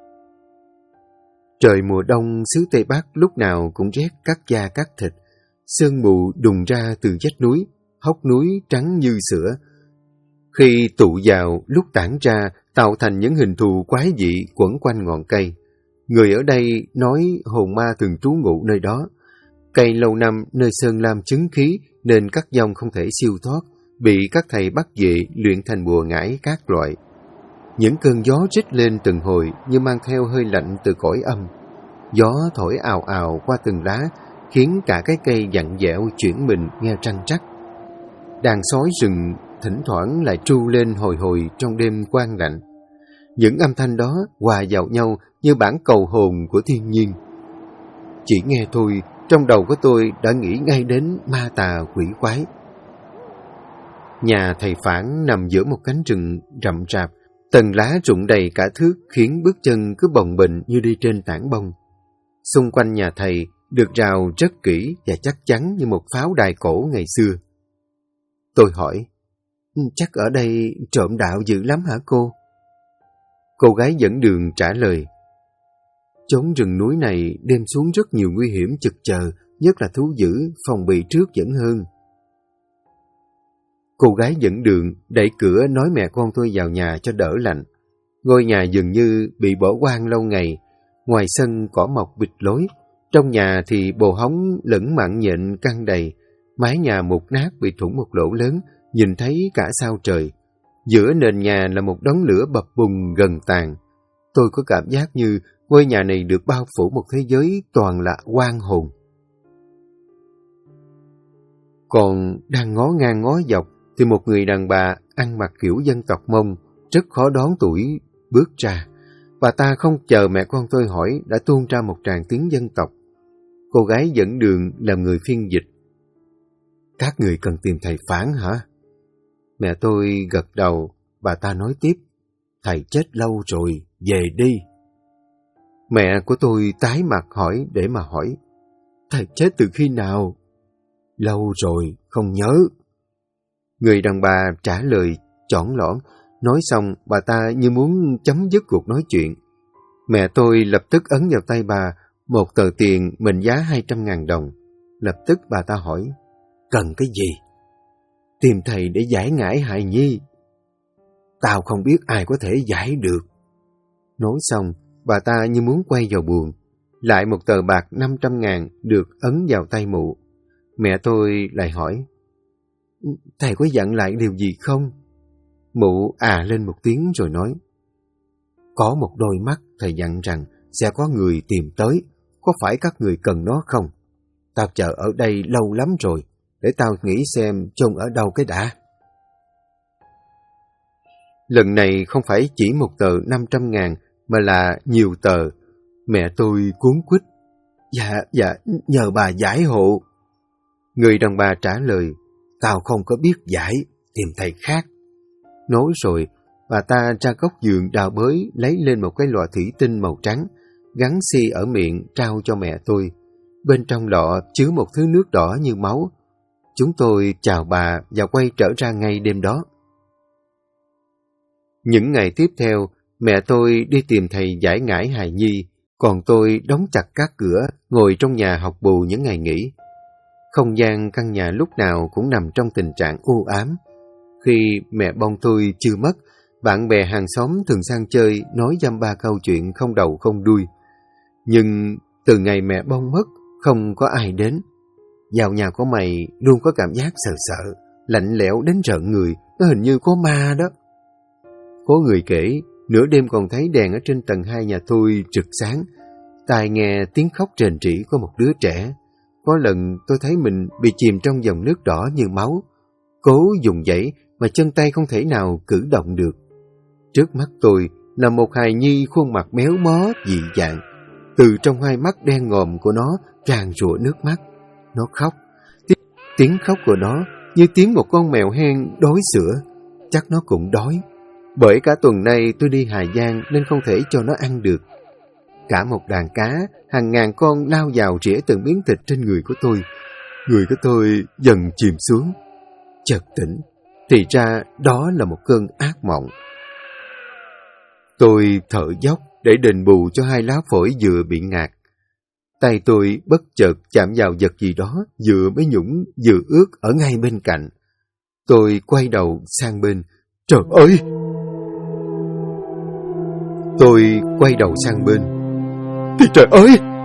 Trời mùa đông xứ Tây Bắc lúc nào cũng rét cắt da cắt thịt, sương mù đùng ra từ vách núi, hốc núi trắng như sữa. Khi tụ vào, lúc tản ra, tạo thành những hình thù quái dị quẩn quanh ngọn cây. Người ở đây nói hồn ma thường trú ngụ nơi đó. Cây lâu năm nơi sơn lam chứng khí nên các dòng không thể siêu thoát, bị các thầy bắt về luyện thành bùa ngải các loại. Những cơn gió rít lên từng hồi như mang theo hơi lạnh từ cõi âm. Gió thổi ào ào qua từng lá, khiến cả cái cây vặn vẹo chuyển mình nghe trăng trắc. Đàn sói rừng thỉnh thoảng lại tru lên hồi hồi trong đêm quang lạnh. Những âm thanh đó hòa vào nhau như bản cầu hồn của thiên nhiên. Chỉ nghe thôi, trong đầu của tôi đã nghĩ ngay đến ma tà quỷ quái. Nhà thầy Phản nằm giữa một cánh rừng rậm rạp, tầng lá rụng đầy cả thước khiến bước chân cứ bồng bềnh như đi trên tảng bông. Xung quanh nhà thầy được rào rất kỹ và chắc chắn như một pháo đài cổ ngày xưa. Tôi hỏi, chắc ở đây trộm đạo dữ lắm hả cô? Cô gái dẫn đường trả lời, chốn rừng núi này đêm xuống rất nhiều nguy hiểm chực chờ, nhất là thú dữ, phòng bị trước vẫn hơn. Cô gái dẫn đường đẩy cửa nói mẹ con tôi vào nhà cho đỡ lạnh. Ngôi nhà dường như bị bỏ hoang lâu ngày, ngoài sân cỏ mọc bịt lối, trong nhà thì bồ hóng lẫn mặn nhện căng đầy, mái nhà mục nát bị thủng một lỗ lớn, nhìn thấy cả sao trời. Giữa nền nhà là một đống lửa bập bùng gần tàn. Tôi có cảm giác như ngôi nhà này được bao phủ một thế giới toàn là oan hồn. Còn đang ngó ngang ngó dọc thì một người đàn bà ăn mặc kiểu dân tộc Mông, rất khó đoán tuổi, bước ra. Bà ta không chờ mẹ con tôi hỏi đã tuôn ra một tràng tiếng dân tộc. cô gái dẫn đường làm người phiên dịch. Các người cần tìm thầy Phán hả? Mẹ tôi gật đầu, bà ta nói tiếp. Thầy chết lâu rồi, về đi. Mẹ của tôi tái mặt hỏi để mà hỏi. Thầy chết từ khi nào? Lâu rồi, không nhớ. Người đàn bà trả lời chỏn lỏn. Nói xong, bà ta như muốn chấm dứt cuộc nói chuyện. Mẹ tôi lập tức ấn vào tay bà một tờ tiền mệnh giá 200.000 đồng. Lập tức bà ta hỏi, cần cái gì? Tìm thầy để giải ngải hài nhi. Tao không biết ai có thể giải được. Nói xong, bà ta như muốn quay vào buồng. Lại một tờ bạc 500.000 được ấn vào tay mụ. Mẹ tôi lại hỏi, thầy có dặn lại điều gì không? Mụ lên một tiếng rồi nói, có một đôi mắt thầy dặn rằng sẽ có người tìm tới, có phải các người cần nó không? Tao chờ ở đây lâu lắm rồi, để tao nghĩ xem chôn ở đâu cái đã. Lần này không phải chỉ một tờ 500.000 mà là nhiều tờ. Mẹ tôi cuống quýt. Dạ, nhờ bà giải hộ. Người đàn bà trả lời, tao không có biết giải, tìm thầy khác. Nói rồi, bà ta ra góc giường đào bới lấy lên một cái lọ thủy tinh màu trắng, gắn xi ở miệng trao cho mẹ tôi. Bên trong lọ chứa một thứ nước đỏ như máu. Chúng tôi chào bà và quay trở ra ngay đêm đó. Những ngày tiếp theo, mẹ tôi đi tìm thầy giải ngải hài nhi, còn tôi đóng chặt các cửa, ngồi trong nhà học bù những ngày nghỉ. Không gian căn nhà lúc nào cũng nằm trong tình trạng u ám. Khi mẹ bông tôi chưa mất, bạn bè hàng xóm thường sang chơi nói dăm ba câu chuyện không đầu không đuôi. Nhưng từ ngày mẹ bông mất, không có ai đến. Vào nhà của mày luôn có cảm giác sợ sợ, lạnh lẽo đến rợn người, nó hình như có ma đó. Có người kể, nửa đêm còn thấy đèn ở trên tầng 2 nhà tôi rực sáng. Tai nghe tiếng khóc rền rĩ của một đứa trẻ. Có lần tôi thấy mình bị chìm trong dòng nước đỏ như máu. Cố dùng dãy mà chân tay không thể nào cử động được. Trước mắt tôi là một hài nhi khuôn mặt méo mó dị dạng. Từ trong hai mắt đen ngòm của nó tràn rụa nước mắt. Nó khóc. Tiếng khóc của nó như tiếng một con mèo hen đói sữa. Chắc nó cũng đói. Bởi cả tuần nay tôi đi Hà Giang nên không thể cho nó ăn được. Cả một đàn cá, hàng ngàn con lao vào rỉa từng miếng thịt trên người của tôi. Người của tôi dần chìm xuống. Chợt tỉnh, thì ra đó là một cơn ác mộng. Tôi thở dốc để đền bù cho hai lá phổi vừa bị ngạt. Tay tôi bất chợt chạm vào vật gì đó vừa mới nhũng vừa ướt ở ngay bên cạnh. Tôi quay đầu sang bên. Trời ơi! Tôi quay đầu sang bên. Thì trời ơi!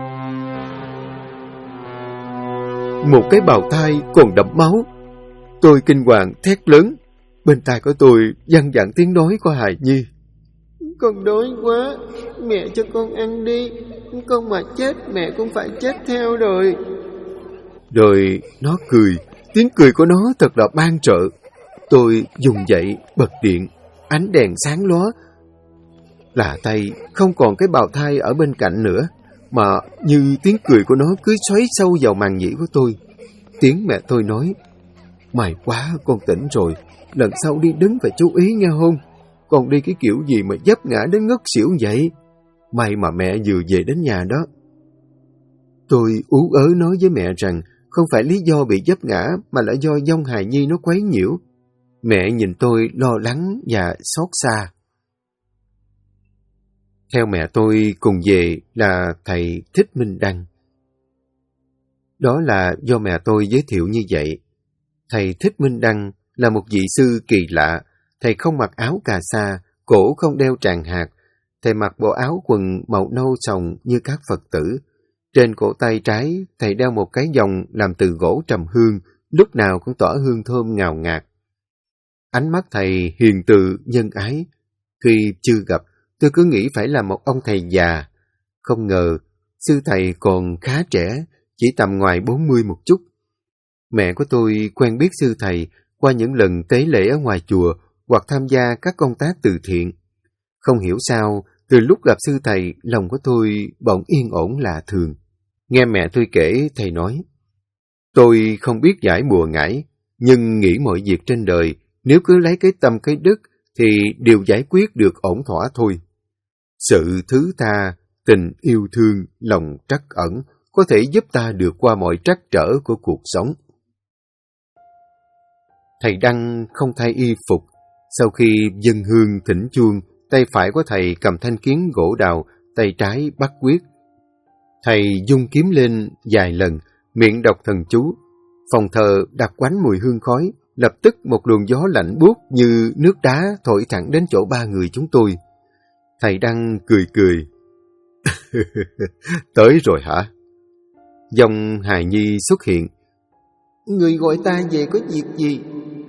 Một cái bào thai còn đẫm máu. Tôi kinh hoàng thét lớn. Bên tai của tôi văng vẳng tiếng nói của hài nhi. Con đói quá, mẹ cho con ăn đi. Con mà chết mẹ cũng phải chết theo rồi. Rồi nó cười. Tiếng cười của nó thật là ban trợ. Tôi dùng dậy bật điện. Ánh đèn sáng lóa. Lạ tay không còn cái bào thai ở bên cạnh nữa, mà như tiếng cười của nó cứ xoáy sâu vào màng nhĩ của tôi. Tiếng mẹ tôi nói, may quá con tỉnh rồi, lần sau đi đứng phải chú ý nha hôn. Con đi cái kiểu gì mà vấp ngã đến ngất xỉu vậy? May mà mẹ vừa về đến nhà đó. Tôi ú ớ nói với mẹ rằng không phải lý do bị vấp ngã mà là do vong hài nhi nó quấy nhiễu. Mẹ nhìn tôi lo lắng và xót xa. Theo mẹ tôi cùng về là thầy Thích Minh Đăng. Đó là do mẹ tôi giới thiệu như vậy. Thầy Thích Minh Đăng là một vị sư kỳ lạ. Thầy không mặc áo cà sa, cổ không đeo tràng hạt. Thầy mặc bộ áo quần màu nâu sòng như các Phật tử. Trên cổ tay trái, thầy đeo một cái vòng làm từ gỗ trầm hương, lúc nào cũng tỏa hương thơm ngào ngạt. Ánh mắt thầy hiền từ, nhân ái. Khi chưa gặp, tôi cứ nghĩ phải là một ông thầy già. Không ngờ, sư thầy còn khá trẻ, chỉ tầm ngoài 40 một chút. Mẹ của tôi quen biết sư thầy qua những lần tế lễ ở ngoài chùa hoặc tham gia các công tác từ thiện. Không hiểu sao, từ lúc gặp sư thầy, lòng của tôi bỗng yên ổn lạ thường. Nghe mẹ tôi kể, thầy nói, tôi không biết giải bùa ngải, nhưng nghĩ mọi việc trên đời, nếu cứ lấy cái tâm cái đức, thì đều giải quyết được ổn thỏa thôi. Sự thứ tha, tình yêu thương, lòng trắc ẩn có thể giúp ta được qua mọi trắc trở của cuộc sống. Thầy Đăng không thay y phục. Sau khi dâng hương thỉnh chuông, tay phải của thầy cầm thanh kiếm gỗ đào, tay trái bắt quyết. Thầy dung kiếm lên vài lần, miệng đọc thần chú. Phòng thờ đặc quánh mùi hương khói, lập tức một luồng gió lạnh buốt như nước đá thổi thẳng đến chỗ ba người chúng tôi. Thầy Đăng cười cười. Tới rồi hả? Dòng hài nhi xuất hiện. Người gọi ta về có việc gì?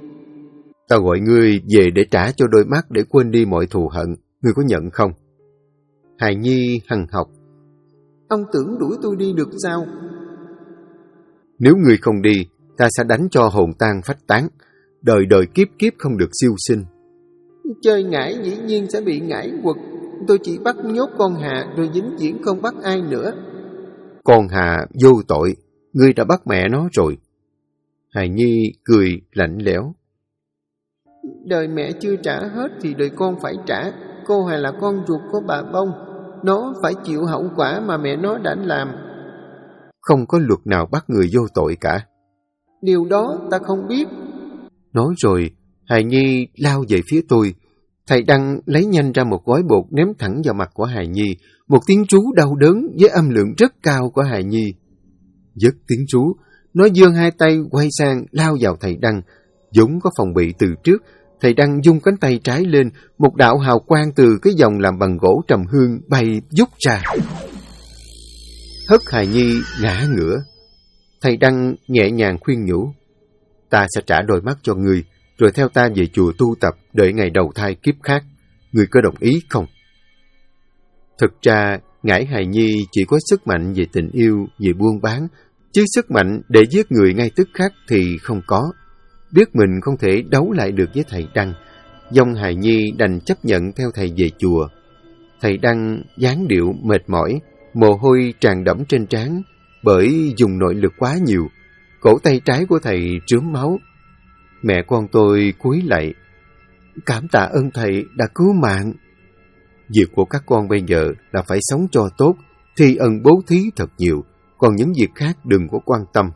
Ta gọi ngươi về để trả cho đôi mắt để quên đi mọi thù hận. Ngươi có nhận không? Hài nhi hằn học. Ông tưởng đuổi tôi đi được sao? Nếu ngươi không đi, ta sẽ đánh cho hồn tan phách tán. Đời đời kiếp kiếp không được siêu sinh. Chơi ngải dĩ nhiên sẽ bị ngải quật. Tôi chỉ bắt nhốt con Hà rồi vĩnh viễn không bắt ai nữa. Con Hà vô tội, ngươi đã bắt mẹ nó rồi. Hài nhi cười lạnh lẽo. Đời mẹ chưa trả hết thì đời con phải trả. Cô Hà là con ruột của bà Bông. Nó phải chịu hậu quả mà mẹ nó đã làm. Không có luật nào bắt người vô tội cả. Điều đó ta không biết. Nói rồi, Hài nhi lao về phía tôi. Thầy Đăng lấy nhanh ra một gói bột ném thẳng vào mặt của Hài nhi. Một tiếng trú đau đớn với âm lượng rất cao của Hài nhi. Dứt tiếng trú, nó giương hai tay quay sang lao vào thầy Đăng. Vốn có phòng bị từ trước, thầy Đăng dung cánh tay trái lên, một đạo hào quang từ cái vòng làm bằng gỗ trầm hương bay vút ra. Hất Hài nhi ngã ngửa. Thầy Đăng nhẹ nhàng khuyên nhủ. Ta sẽ trả đôi mắt cho ngươi, rồi theo ta về chùa tu tập đợi ngày đầu thai kiếp khác. Ngươi có đồng ý không? Thực ra, ngải Hài nhi chỉ có sức mạnh về tình yêu, về buôn bán, chứ sức mạnh để giết người ngay tức khắc thì không có. Biết mình không thể đấu lại được với thầy Đăng, dòng Hài nhi đành chấp nhận theo thầy về chùa. Thầy Đăng dáng điệu mệt mỏi, mồ hôi tràn đẫm trên trán, bởi dùng nội lực quá nhiều. Cổ tay trái của thầy rướm máu. Mẹ con tôi cúi lạy. Cảm tạ ơn thầy đã cứu mạng. Việc của các con bây giờ là phải sống cho tốt, thi ân bố thí thật nhiều, còn những việc khác đừng có quan tâm.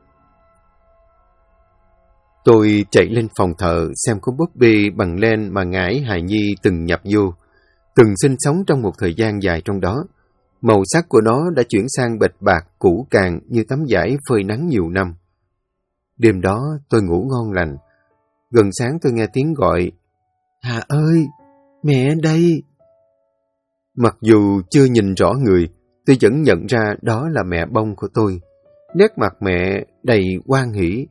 Tôi chạy lên phòng thờ xem có búp bê bằng len mà ngải Hài nhi từng nhập vô, từng sinh sống trong một thời gian dài trong đó. Màu sắc của nó đã chuyển sang bệch bạc cũ càng như tấm vải phơi nắng nhiều năm. Đêm đó tôi ngủ ngon lành. Gần sáng tôi nghe tiếng gọi. Hà ơi, mẹ đây. Mặc dù chưa nhìn rõ người, tôi vẫn nhận ra đó là mẹ Bông của tôi. Nét mặt mẹ đầy hoan hỉ.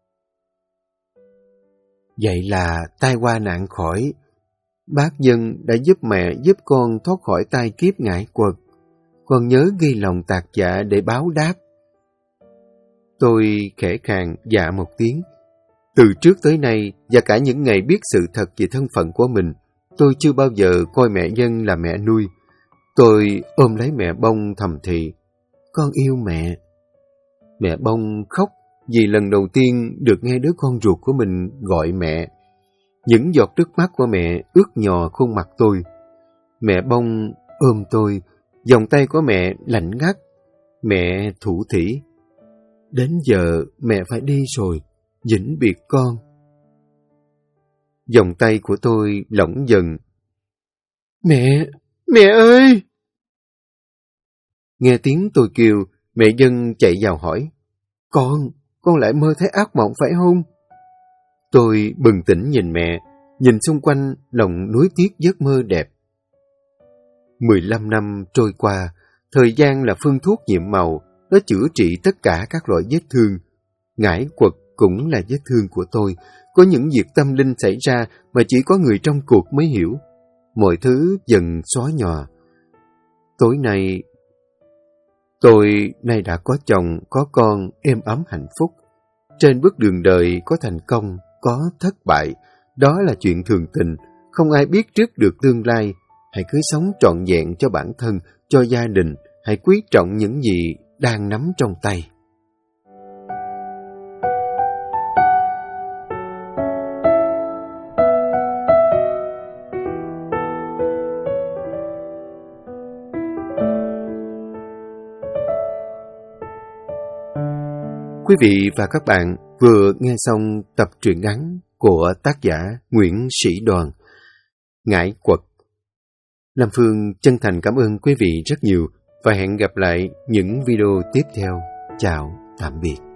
Vậy là tai qua nạn khỏi. Bác Dân đã giúp mẹ giúp con thoát khỏi tai kiếp ngải quật. Con nhớ ghi lòng tạc dạ để báo đáp. Tôi khẽ khàng dạ một tiếng. Từ trước tới nay và cả những ngày biết sự thật về thân phận của mình, tôi chưa bao giờ coi mẹ Dân là mẹ nuôi. Tôi ôm lấy mẹ Bông thầm thì, con yêu mẹ. Mẹ Bông khóc vì lần đầu tiên được nghe đứa con ruột của mình gọi mẹ. Những giọt nước mắt của mẹ ướt nhòa khuôn mặt tôi. Mẹ Bông ôm tôi, vòng tay của mẹ lạnh ngắt. Mẹ thủ thỉ. Đến giờ mẹ phải đi rồi, vĩnh biệt con. Vòng tay của tôi lỏng dần. Mẹ ơi! Nghe tiếng tôi kêu, mẹ Dân chạy vào hỏi. Con lại mơ thấy ác mộng phải không? Tôi bừng tỉnh nhìn mẹ, nhìn xung quanh lòng nuối tiếc giấc mơ đẹp. 15 năm trôi qua, thời gian là phương thuốc nhiệm màu, nó chữa trị tất cả các loại vết thương. Ngải quật cũng là vết thương của tôi. Có những việc tâm linh xảy ra mà chỉ có người trong cuộc mới hiểu. Mọi thứ dần xóa nhòa. Tối nay, tôi nay đã có chồng, có con, êm ấm hạnh phúc. Trên bước đường đời có thành công, có thất bại. Đó là chuyện thường tình, không ai biết trước được tương lai. Hãy cứ sống trọn vẹn cho bản thân, cho gia đình. Hãy quý trọng những gì đang nắm trong tay. Quý vị và các bạn vừa nghe xong tập truyện ngắn của tác giả Nguyễn Sĩ Đoàn, Ngải Quật. Lam Phương chân thành cảm ơn quý vị rất nhiều và hẹn gặp lại những video tiếp theo. Chào, tạm biệt.